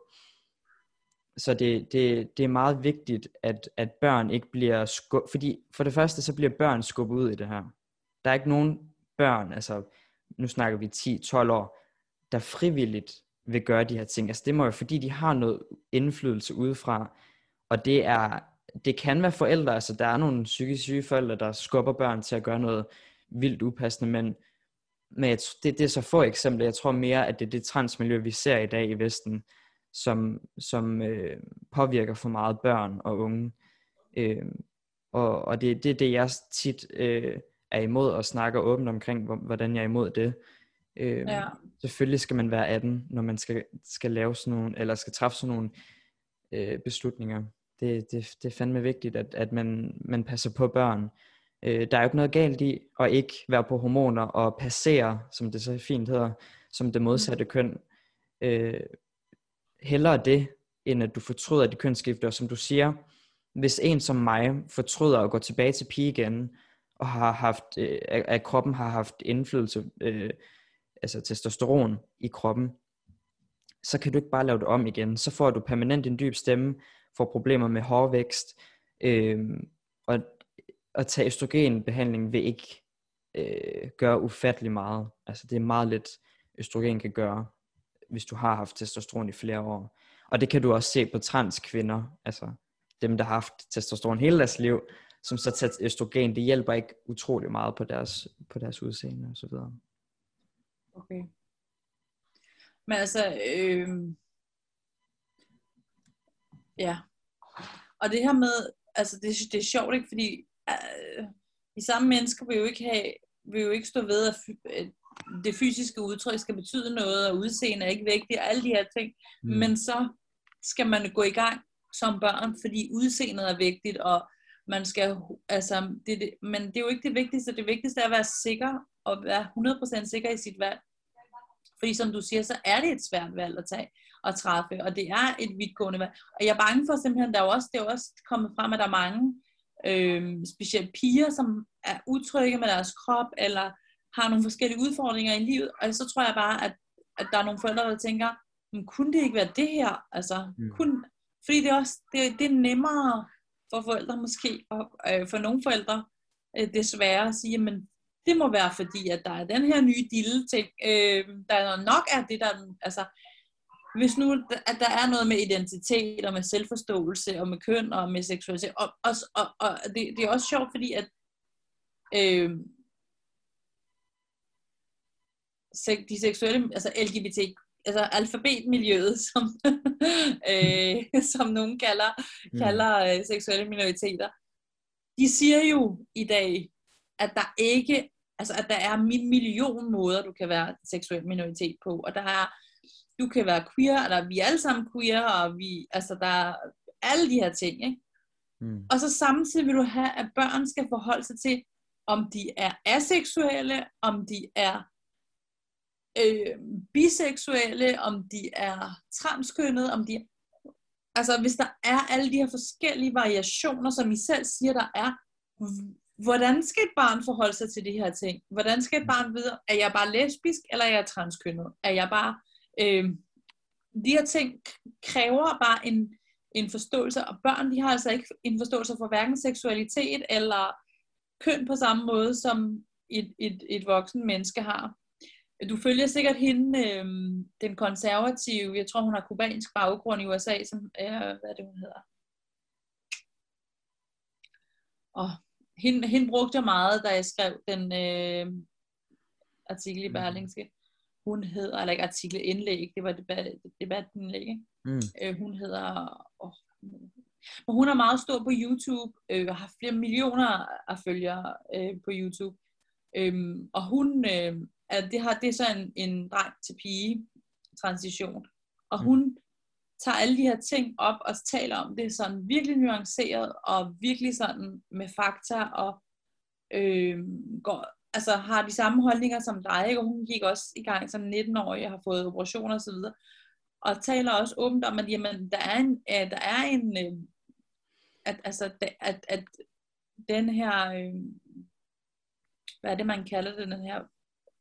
Så det, det, det er meget vigtigt, at, at børn ikke bliver skubbet. Fordi for det første, så bliver børn skubbet ud i det her. Der er ikke nogen børn, altså nu snakker vi ti til tolv år, der frivilligt vil gøre de her ting. Altså det må jo, fordi de har noget indflydelse udefra. Og det er, det kan være forældre, altså der er nogle psykisk syge forældre, der skubber børn til at gøre noget vildt upassende, men, men det, det er så få eksempler. Jeg tror mere, at det er det transmiljø, vi ser i dag i Vesten, som, som øh, påvirker for meget børn og unge. Øh, og, og det, det er det, jeg tit øh, er imod og snakker åbent omkring, hvordan jeg er imod det. Øh, ja. Selvfølgelig skal man være atten, når man skal, skal lave sådan nogle, eller skal træffe sådan nogle øh, beslutninger. Det, det, det er fandme vigtigt, at, at man, man passer på børn. Øh, der er jo ikke noget galt i at ikke være på hormoner og passere, som det så fint hedder, som det modsatte mm. køn. Øh, hellere det, end at du fortryder dit kønsskifte. Og som du siger, hvis en som mig fortryder at gå tilbage til pige igen, og har haft, øh, at kroppen har haft indflydelse, øh, altså testosteron i kroppen, så kan du ikke bare lave det om igen. Så får du permanent en dyb stemme, får problemer med hårvækst, øh, og at tage østrogenbehandling vil ikke øh, gøre ufattelig meget. Altså det er meget lidt østrogen kan gøre, hvis du har haft testosteron i flere år. Og det kan du også se på transkvinder, altså dem der har haft testosteron hele deres liv, som så tager østrogen, det hjælper ikke utrolig meget på deres, på deres udseende og så videre. Okay. Men altså, øh, ja. Og det her med, altså det, det er sjovt, ikke? Fordi øh, de samme mennesker vil jo ikke have, vil jo ikke stå ved, at det fysiske udtryk skal betyde noget, og udseende er ikke vigtigt, og alle de her ting. Mm. Men så skal man gå i gang som børn, fordi udseendet er vigtigt, og man skal, altså, det, det, men det er jo ikke det vigtigste. Det vigtigste er at være sikker, og være hundrede procent sikker i sit valg. Fordi som du siger, så er det et svært valg at tage og træffe, og det er et vidtgående valg. Og jeg er bange for simpelthen, der er jo også, det er også kommet frem, at der er mange, øh, specielt piger, som er utrygge med deres krop, eller har nogle forskellige udfordringer i livet, og så tror jeg bare, at, at der er nogle forældre, der tænker, men kunne det ikke være det her? Altså, mm. kunne, fordi det er også, det, det er nemmere for forældre måske, og øh, for nogle forældre, øh, desværre at sige, men det må være fordi, at der er den her nye dille ting, øh, der er nok af det, der, altså, hvis nu, at der er noget med identitet, og med selvforståelse, og med køn, og med seksualitet, og, og, og, og det, det er også sjovt, fordi at, øh, de seksuelle, altså L G B T, altså alfabetmiljøet, som, øh, som nogen kalder, mm. kalder øh, seksuelle minoriteter, de siger jo i dag, at der ikke, altså at der er en million måder, du kan være seksuel minoritet på, og der er, du kan være queer, eller vi er alle sammen queer, og vi, altså der er alle de her ting, ikke? Mm. Og så samtidig vil du have, at børn skal forholde sig til, om de er aseksuelle, om de er øh, biseksuelle, om de er transkønnede, om de, altså hvis der er alle de her forskellige variationer, som I selv siger, der er, hvordan skal et barn forholde sig til de her ting? Hvordan skal et barn vide, er jeg bare lesbisk, eller er jeg transkønnet? Er jeg bare, øh, de her ting kræver bare en, en forståelse, og børn, de har altså ikke en forståelse for hverken seksualitet, eller køn på samme måde, som et, et, et voksen menneske har. Du følger sikkert hende, øh, den konservative, jeg tror hun har kubansk baggrund i U S A, som er, hvad er det hun hedder? Og hende, hende brugte jeg meget, da jeg skrev den øh, artikel i Berlingske. Hun hedder, eller ikke artikel, indlæg, det var debat, debatindlæg, ikke? Mm. Øh, hun hedder, åh, og hun er meget stor på YouTube, øh, og har flere millioner af følgere øh, på YouTube. Øhm, og hun, øh, det, har, det er så en, en dreng til pige transition, og hun mm. tager alle de her ting op og taler om det sådan virkelig nuanceret, og virkelig sådan med fakta, og øh, går, altså har de samme holdninger som dig, ikke? Og hun gik også i gang som nitten-årig, og har fået operationer og så videre, og taler også åbent om, at jamen, der er en, der er en øh, at, altså, at, at den her, øh, hvad er det, man kalder det, den her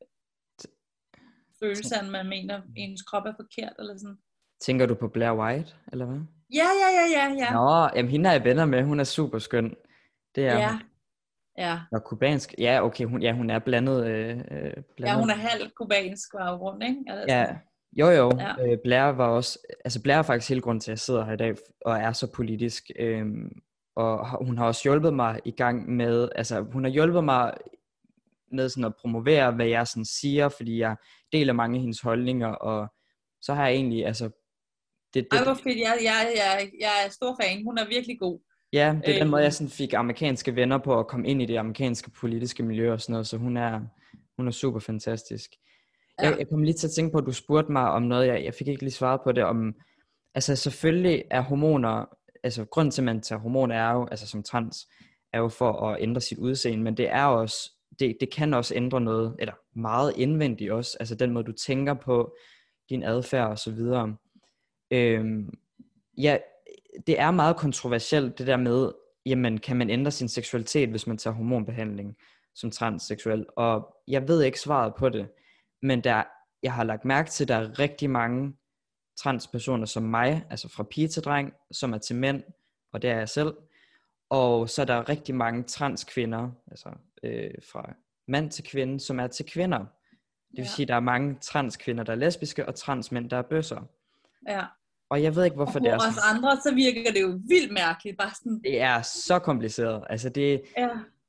følelse, at man mener, ens krop er forkert, eller sådan. Tænker du på Blair White, eller hvad? Ja, ja, ja, ja, ja. Nå, jamen hende er jeg venner med, hun er super skøn. Det er ja. Ja. Og kubansk, ja, okay, hun, ja, hun er blandet, øh, blandet. Ja, hun er halvt kubansk baggrund, ikke? Eller ja, jo jo, ja. øh, Blair var også, altså Blair er faktisk hele grunden til, at jeg sidder her i dag, og er så politisk, øhm, og hun har også hjulpet mig i gang med, altså hun har hjulpet mig med sådan at promovere, hvad jeg sådan siger, fordi jeg deler mange af hendes holdninger, og så har jeg egentlig, altså... Det, det, Ej, hvor fedt, jeg, jeg, jeg, jeg er stor fan, hun er virkelig god. Ja, det er den måde, jeg sådan fik amerikanske venner på at komme ind i det amerikanske politiske miljø og sådan noget, så hun er, hun er super fantastisk. Ja. Jeg, jeg kom lige til at tænke på, at du spurgte mig om noget, jeg, jeg fik ikke lige svaret på det, om, altså selvfølgelig er hormoner, altså grunden til, at man tager hormoner er jo, altså som trans, er jo for at ændre sit udseende, men det er også, det, det kan også ændre noget, eller meget indvendigt også, altså den måde, du tænker på, din adfærd og så videre. Øhm, ja, det er meget kontroversielt det der med, jamen kan man ændre sin seksualitet, hvis man tager hormonbehandling som transseksuel, og jeg ved ikke svaret på det, men der, jeg har lagt mærke til, at der er rigtig mange transpersoner som mig, altså fra pige til dreng, som er til mænd, og det er jeg selv, og så er der rigtig mange transkvinder, altså øh, fra mand til kvinde, som er til kvinder. Det vil ja. sige, at der er mange transkvinder, der er lesbiske, og transmænd, der er bøsser. Ja. Og jeg ved ikke, hvorfor og det er sådan. Og os andre, så virker det jo vildt mærkeligt. Bare sådan. Det er så kompliceret. Altså det, ja.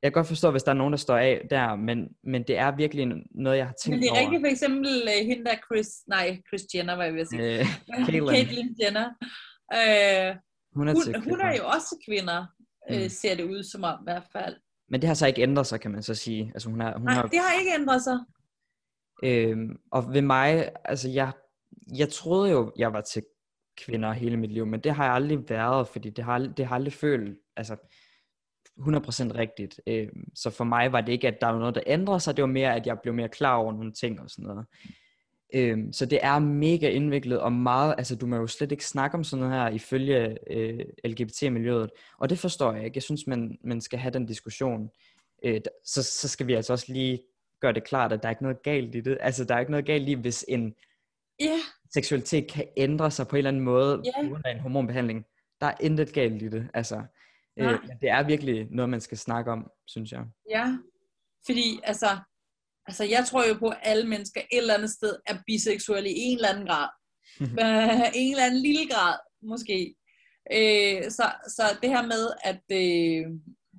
Jeg kan godt forstå, hvis der er nogen, der står af der, men, men det er virkelig noget, jeg har tænkt over. Men det er rigtigt, for eksempel uh, hende der Chris, nej, Chris Jenner, hvad jeg vil sige. Øh, Caitlyn. Caitlyn Jenner. Uh, Hun er, hun, hun er jo også til kvinder, mm. uh, ser det ud som om i hvert fald. Men det har så ikke ændret sig, kan man så sige. Altså, hun har, hun nej, har... det har ikke ændret sig. Øhm, og ved mig, altså jeg, jeg troede jo, jeg var til kvinder hele mit liv, men det har jeg aldrig været, fordi det har, det har aldrig følt, altså hundrede procent rigtigt. Øhm, så for mig var det ikke, at der var noget, der ændrede sig, det var mere, at jeg blev mere klar over nogle ting og sådan noget. Øhm, så det er mega indviklet og meget, altså du må jo slet ikke snakke om sådan noget her ifølge øh, L G B T-miljøet, og det forstår jeg ikke. Jeg synes, man, man skal have den diskussion. Øh, så, så skal vi altså også lige gøre det klart, at der er ikke noget galt i det. Altså der er ikke noget galt i, hvis en yeah. seksualitet kan ændre sig på en eller anden måde yeah. på grund af en hormonbehandling. Der er intet galt i det. Altså, øh, det er virkelig noget, man skal snakke om, synes jeg. Ja, fordi altså, altså jeg tror jo på, at alle mennesker et eller andet sted er biseksuelle i en eller anden grad. en eller anden lille grad, måske. Øh, så, så det her med, at øh,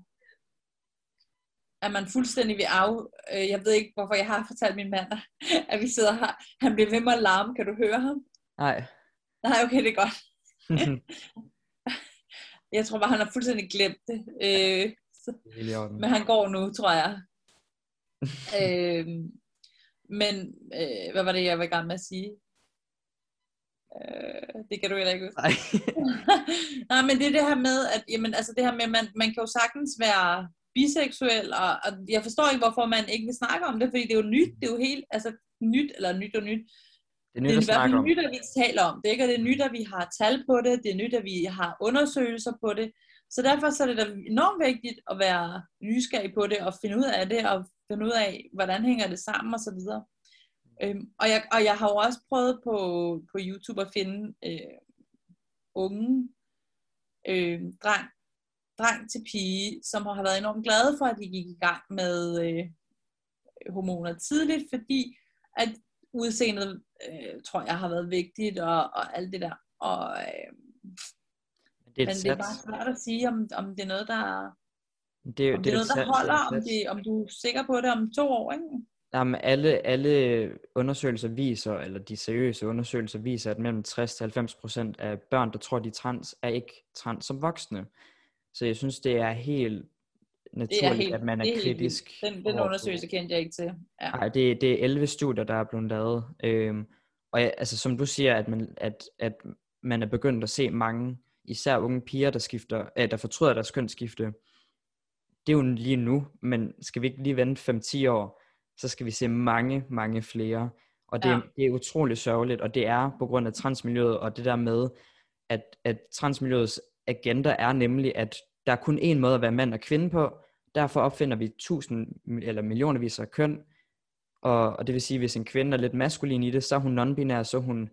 at man fuldstændig vil af, øh, jeg ved ikke, hvorfor jeg har fortalt min mand, at vi sidder her, han bliver ved med at larme, kan du høre ham? Nej. Nej, okay, det er godt. Jeg tror bare, han har fuldstændig glemt det. Øh, så, men han går nu, tror jeg. øh, men, øh, hvad var det, jeg var i gang med at sige? Øh, det kan du heller ikke huske. Nej. Nej, men det er det her med, at jamen, altså det her med, man, man kan jo sagtens være biseksuel, og, og jeg forstår ikke, hvorfor man ikke vil snakke om det, fordi det er jo nyt, det er jo helt, altså nyt, eller nyt og nyt. Det er nyt det er at i hvert snakke fald om. nyt, at vi taler om det, ikke? Og det er nyt, at vi har tal på det, det er nyt, at vi har undersøgelser på det, så derfor så er det da enormt vigtigt at være nysgerrig på det, og finde ud af det, og finde ud af, hvordan hænger det sammen, og så videre. Øhm, og, jeg, og jeg har jo også prøvet på, på YouTube at finde øh, unge øh, dreng, dreng til pige, som har været enormt glade for, at de gik i gang med øh, hormoner tidligt, fordi at udseendet, øh, tror jeg, har været vigtigt, og, og alt det der. Og, øh, det er men det er bare svært at sige, om, om det er noget, der, det, om det det er noget, der sat, holder, det om, det, om du er sikker på det om to år, ikke? Jamen, alle, alle undersøgelser viser, eller de seriøse undersøgelser viser, at mellem tres til halvfems procent af børn, der tror, de er trans, er ikke trans som voksne. Så jeg synes, det er helt naturligt, er helt, at man er, er kritisk. Den, den undersøgelse kendte jeg ikke til. Ja. Nej, det, det er elleve studier, der er blevet lavet. Øhm, og jeg, altså, som du siger, at man, at, at man er begyndt at se mange, især unge piger, der, skifter, øh, der fortryder deres kønsskifte. Det er jo lige nu, men skal vi ikke lige vente fem til ti år, så skal vi se mange, mange flere. Og det, ja. det er utroligt sørgeligt, og det er på grund af transmiljøet, og det der med, at, at transmiljøets agenda er nemlig, at der er kun én måde at være mand og kvinde på, derfor opfinder vi tusind eller millionervis af køn, og, og det vil sige, hvis en kvinde er lidt maskulin i det, så er hun non-binær, så er hun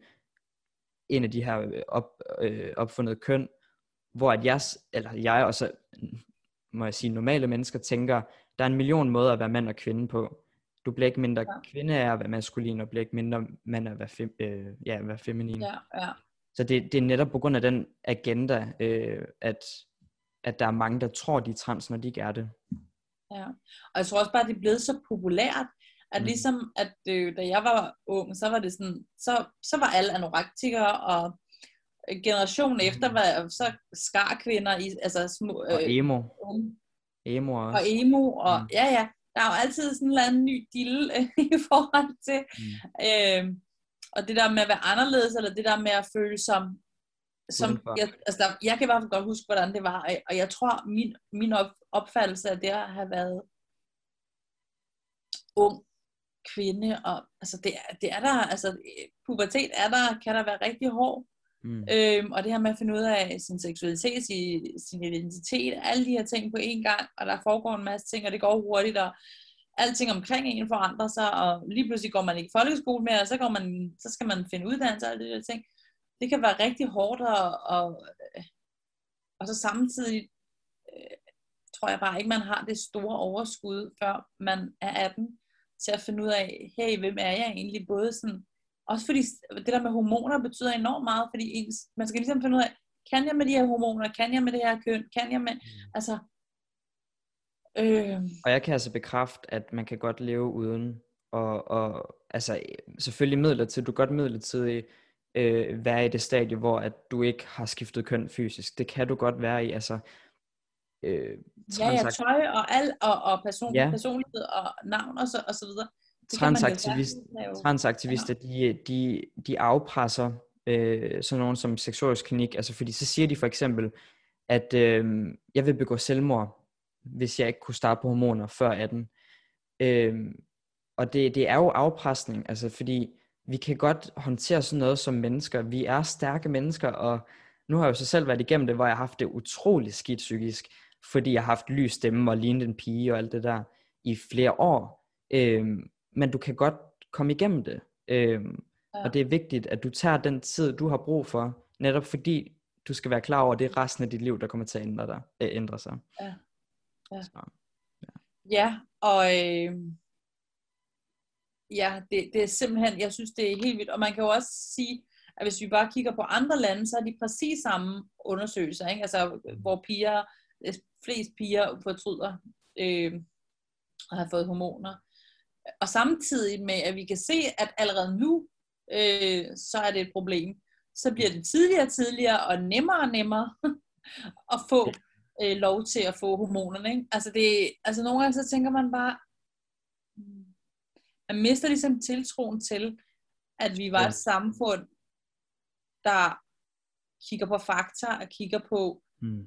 en af de her op, øh, opfundet køn, hvor at jeg, eller jeg og så må jeg sige, normale mennesker tænker, der er en million måder at være mand og kvinde på. Du bliver ikke mindre ja. kvinde af at være maskulin, og bliver ikke mindre mand af at være, fem, øh, ja, at være feminin. Ja, ja. Så det, det er netop på grund af den agenda, øh, at, at der er mange, der tror, de er trans, når de ikke er det. Ja, og jeg tror også bare, det er blevet så populært, at mm. ligesom, at øh, da jeg var ung, så var det sådan, så, så var alle anorektikere, og generationen mm. efter var så skar kvinder i, altså små... Øh, og emo. Um, emo også. Og emo, og mm. ja, ja, der er jo altid sådan en eller anden ny dille øh, i forhold til, mm. øh, og det der med at være anderledes, eller det der med at føle som, som jeg, altså der, jeg kan i hvert fald godt huske, hvordan det var, og jeg tror, min, min op, opfattelse af det at have været ung kvinde, og altså det, det er der, altså pubertet er der, kan der være rigtig hård, mm. øhm, og det her med at finde ud af sin seksualitet, sin, sin identitet, alle de her ting på én gang, og der foregår en masse ting, og det går hurtigt, og alting omkring en forandrer sig, og lige pludselig går man ikke i folkeskole mere, og så, går man, så skal man finde uddannelse og alle de der ting. Det kan være rigtig hårdt, og, og, og så samtidig øh, tror jeg bare ikke, man har det store overskud, før man er atten, til at finde ud af, hey, hvem er jeg egentlig? Både sådan, også fordi det der med hormoner betyder enormt meget, fordi ens, man skal ligesom finde ud af, kan jeg med de her hormoner, kan jeg med det her køn, kan jeg med, altså, Øh, Og jeg kan altså bekræfte, at man kan godt leve uden, og, og altså selvfølgelig midlertidigt, du kan godt midlertidigt øh, være i det stadie, hvor at du ikke har skiftet køn fysisk. Det kan du godt være i, altså øh, ja, ja, transakt- tøj og al, og, og person, ja, personlighed og navn og så, og så videre. Det kan man jo transaktivist, sagtens lave. transaktivister, de, de, de afpresser øh, sådan nogen som Sexologisk Klinik, altså fordi så siger de for eksempel, at øh, jeg vil begå selvmord, hvis jeg ikke kunne starte på hormoner før atten. Øh, og det, det er jo afpresning, altså fordi vi kan godt håndtere sådan noget som mennesker. Vi er stærke mennesker, og nu har jeg jo så selv været igennem det, hvor jeg har haft det utrolig skidt psykisk, fordi jeg har haft lys stemme og lignet en pige og alt det der i flere år. Øh, men du kan godt komme igennem det. Øh, Ja. og det er vigtigt, at du tager den tid, du har brug for, netop fordi du skal være klar over, at det er resten af dit liv, der kommer til at ændre, dig, øh, ændre sig. Ja, ja. Så, Ja, og øh, ja, det, det er simpelthen, jeg synes, det er helt vildt. Og man kan jo også sige, at hvis vi bare kigger på andre lande, så er de præcis samme undersøgelser, ikke? Altså, hvor piger, flest piger fortryder øh, at have fået hormoner. Og samtidig med, at vi kan se, at allerede nu, øh, så er det et problem. Så bliver det tidligere og tidligere, og nemmere og nemmere at få øh, lov til at få hormonerne. Ikke? Altså, det, altså nogle gange så tænker man bare, man mister ligesom tiltroen til, at vi var et samfund, der kigger på fakta og kigger på mm.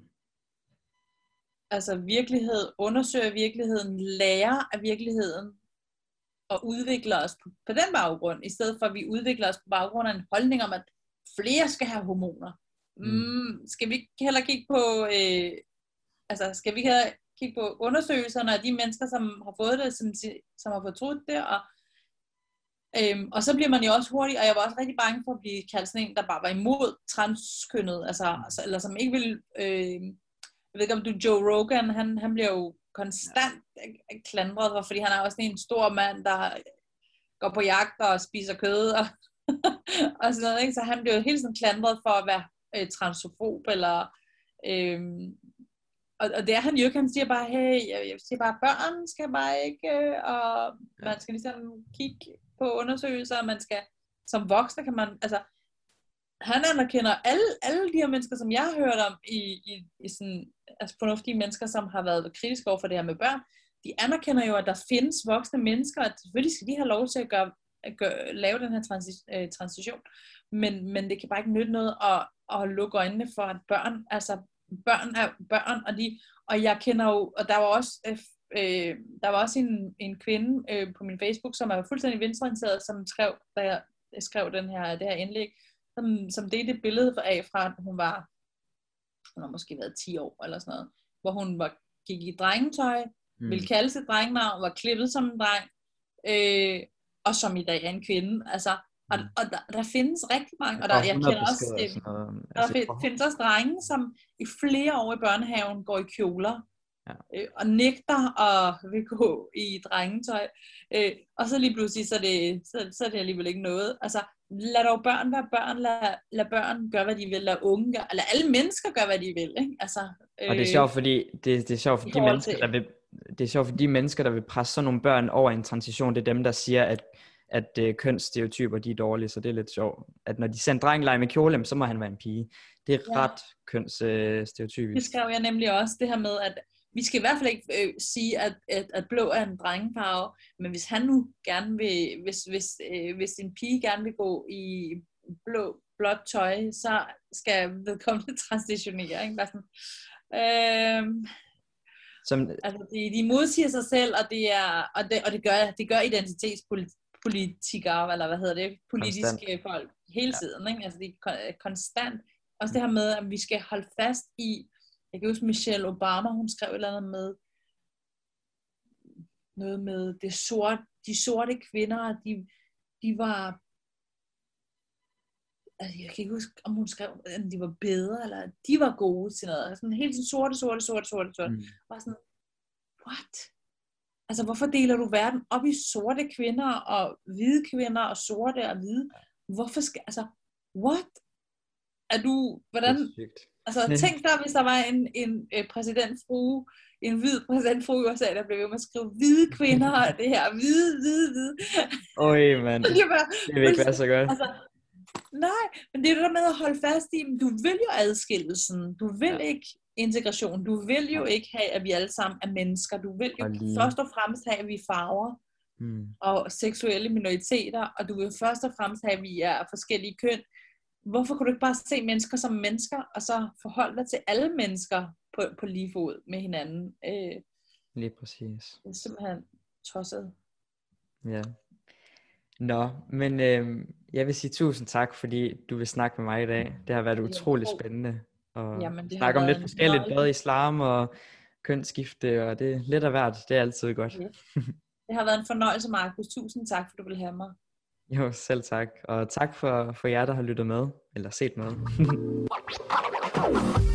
altså virkelighed, undersøger virkeligheden, lærer af virkeligheden, og udvikler os på, på den baggrund, i stedet for at vi udvikler os på baggrund af en holdning om, at flere skal have hormoner. Mm. Mm, skal vi ikke heller kigge på, øh, altså skal vi ikke heller kigge på undersøgelserne af de mennesker, som har fået det, som, som har fortrudt det, og, øhm, og så bliver man jo også hurtig, og jeg var også rigtig bange for at blive kaldt sådan en, der bare var imod transkønnet, altså, altså eller som ikke vil, øh, jeg ved ikke om du, Joe Rogan, han, han bliver jo konstant klandret, fordi han er også en stor mand, der går på jagt og spiser kød og, og sådan noget, ikke? Så han bliver jo hele tiden klandret for at være øh, transfob, eller øh, og, og det er han jo ikke, han siger bare, hey, jeg, jeg siger bare, børn skal bare ikke, øh, og man skal ligesom kigge på undersøgelser, og man skal, som voksne kan man, altså, han anerkender alle, alle de her mennesker, som jeg har hørt om, i, i, i sådan, altså fornuftige mennesker, som har været kritiske over for det her med børn, de anerkender jo, at der findes voksne mennesker, at selvfølgelig skal de have lov til at, gøre, at gøre, lave den her transi- øh, transition, men, men det kan bare ikke nytte noget at, at lukke øjnene for, at børn, altså børn er børn, og, de, og jeg kender jo, og der var også, øh, der var også en, en kvinde øh, på min Facebook, som er fuldstændig venstreorienteret, som skrev, da jeg skrev den her, det her indlæg, som, som delte et billede af fra, at hun var, hun har måske været ti år eller sådan noget, hvor hun var, gik i drengetøj, mm. ville kalde sig drengenavn, var klippet som en dreng, øh, og som i dag er en kvinde. Altså, og, mm. og der, der findes rigtig mange, og der, jeg kender også, det, altså, der findes også drenge, som i flere år i børnehaven går i kjoler, ja. øh, og nægter at vil gå i drengetøj, øh, og så lige pludselig, så er, det, så, så er det alligevel ikke noget. Altså, lad dog børn være børn, lad, lad børn gøre, hvad de vil, lad unge gøre, lad alle mennesker gøre, hvad de vil, ikke? Altså, øh, og det er sjovt, fordi, det, det er sjovt for de mennesker, der vil, det er sjovt for de mennesker, der vil presse sådan nogle børn over en transition, det er dem, der siger, at, at uh, kønsstereotyper, de er dårlige, så det er lidt sjovt, at når de sender dreng lege med kjole, så må han være en pige. Det er ja. ret kønsstereotypisk. Det skrev jeg nemlig også, det her med, at vi skal i hvert fald ikke øh, sige, at, at, at blå er en drengefarve, men hvis han nu gerne vil, hvis, hvis, øh, hvis en pige gerne vil gå i blå, blåt tøj, så skal vedkommende transitionere, ikke? Bare sådan, øh, Som, altså de, de modsiger sig selv, og det er og det, og det gør det gør identitetspolitikere, eller hvad hedder det, politiske konstant. Folk hele tiden, ikke? Altså de er konstant. Også det her med, at vi skal holde fast i, jeg kan huske Michelle Obama, hun skrev et eller andet med noget med det sorte, de sorte kvinder, de, de var, altså jeg kan ikke huske, om hun skrev, at de var bedre, eller de var gode til noget. Sådan helt sådan sorte, sorte, sorte, sorte, sorte. Mm. Bare sådan, what? Altså, hvorfor deler du verden op i sorte kvinder, og hvide kvinder, og sorte og hvide? Hvorfor skal, altså, what? Er du, hvordan, altså tænk dig, hvis der var en, en, en præsidentfrue en hvid præsident fra U S A, der blev ved med at skrive hvide kvinder, og det her hvide, hvide, hvide. Øj, mand. Det, bare, det vil ikke være så godt. Altså, nej, men det er det der med at holde fast i, du vil jo adskillelsen, du vil ja. ikke integration, du vil jo ikke have, at vi alle sammen er mennesker, du vil jo og først og fremmest have, at vi er farver, mm. og seksuelle minoriteter, og du vil først og fremmest have, at vi er forskellige køn. Hvorfor kunne du ikke bare se mennesker som mennesker, og så forholde dig til alle mennesker på, på lige fod med hinanden? Øh, Lige præcis. Det er simpelthen tosset. Ja. Nå, men øh, jeg vil sige tusind tak, fordi du vil snakke med mig i dag. Det har været utroligt spændende at Jamen, snakke om lidt forskelligt, både islam og kønsskifte, og det er lidt af hvert. Det er altid godt. Ja. Det har været en fornøjelse, Markus. Tusind tak, for du vil have mig. Jo, selv tak. Og tak for, for jer, der har lyttet med, eller set med.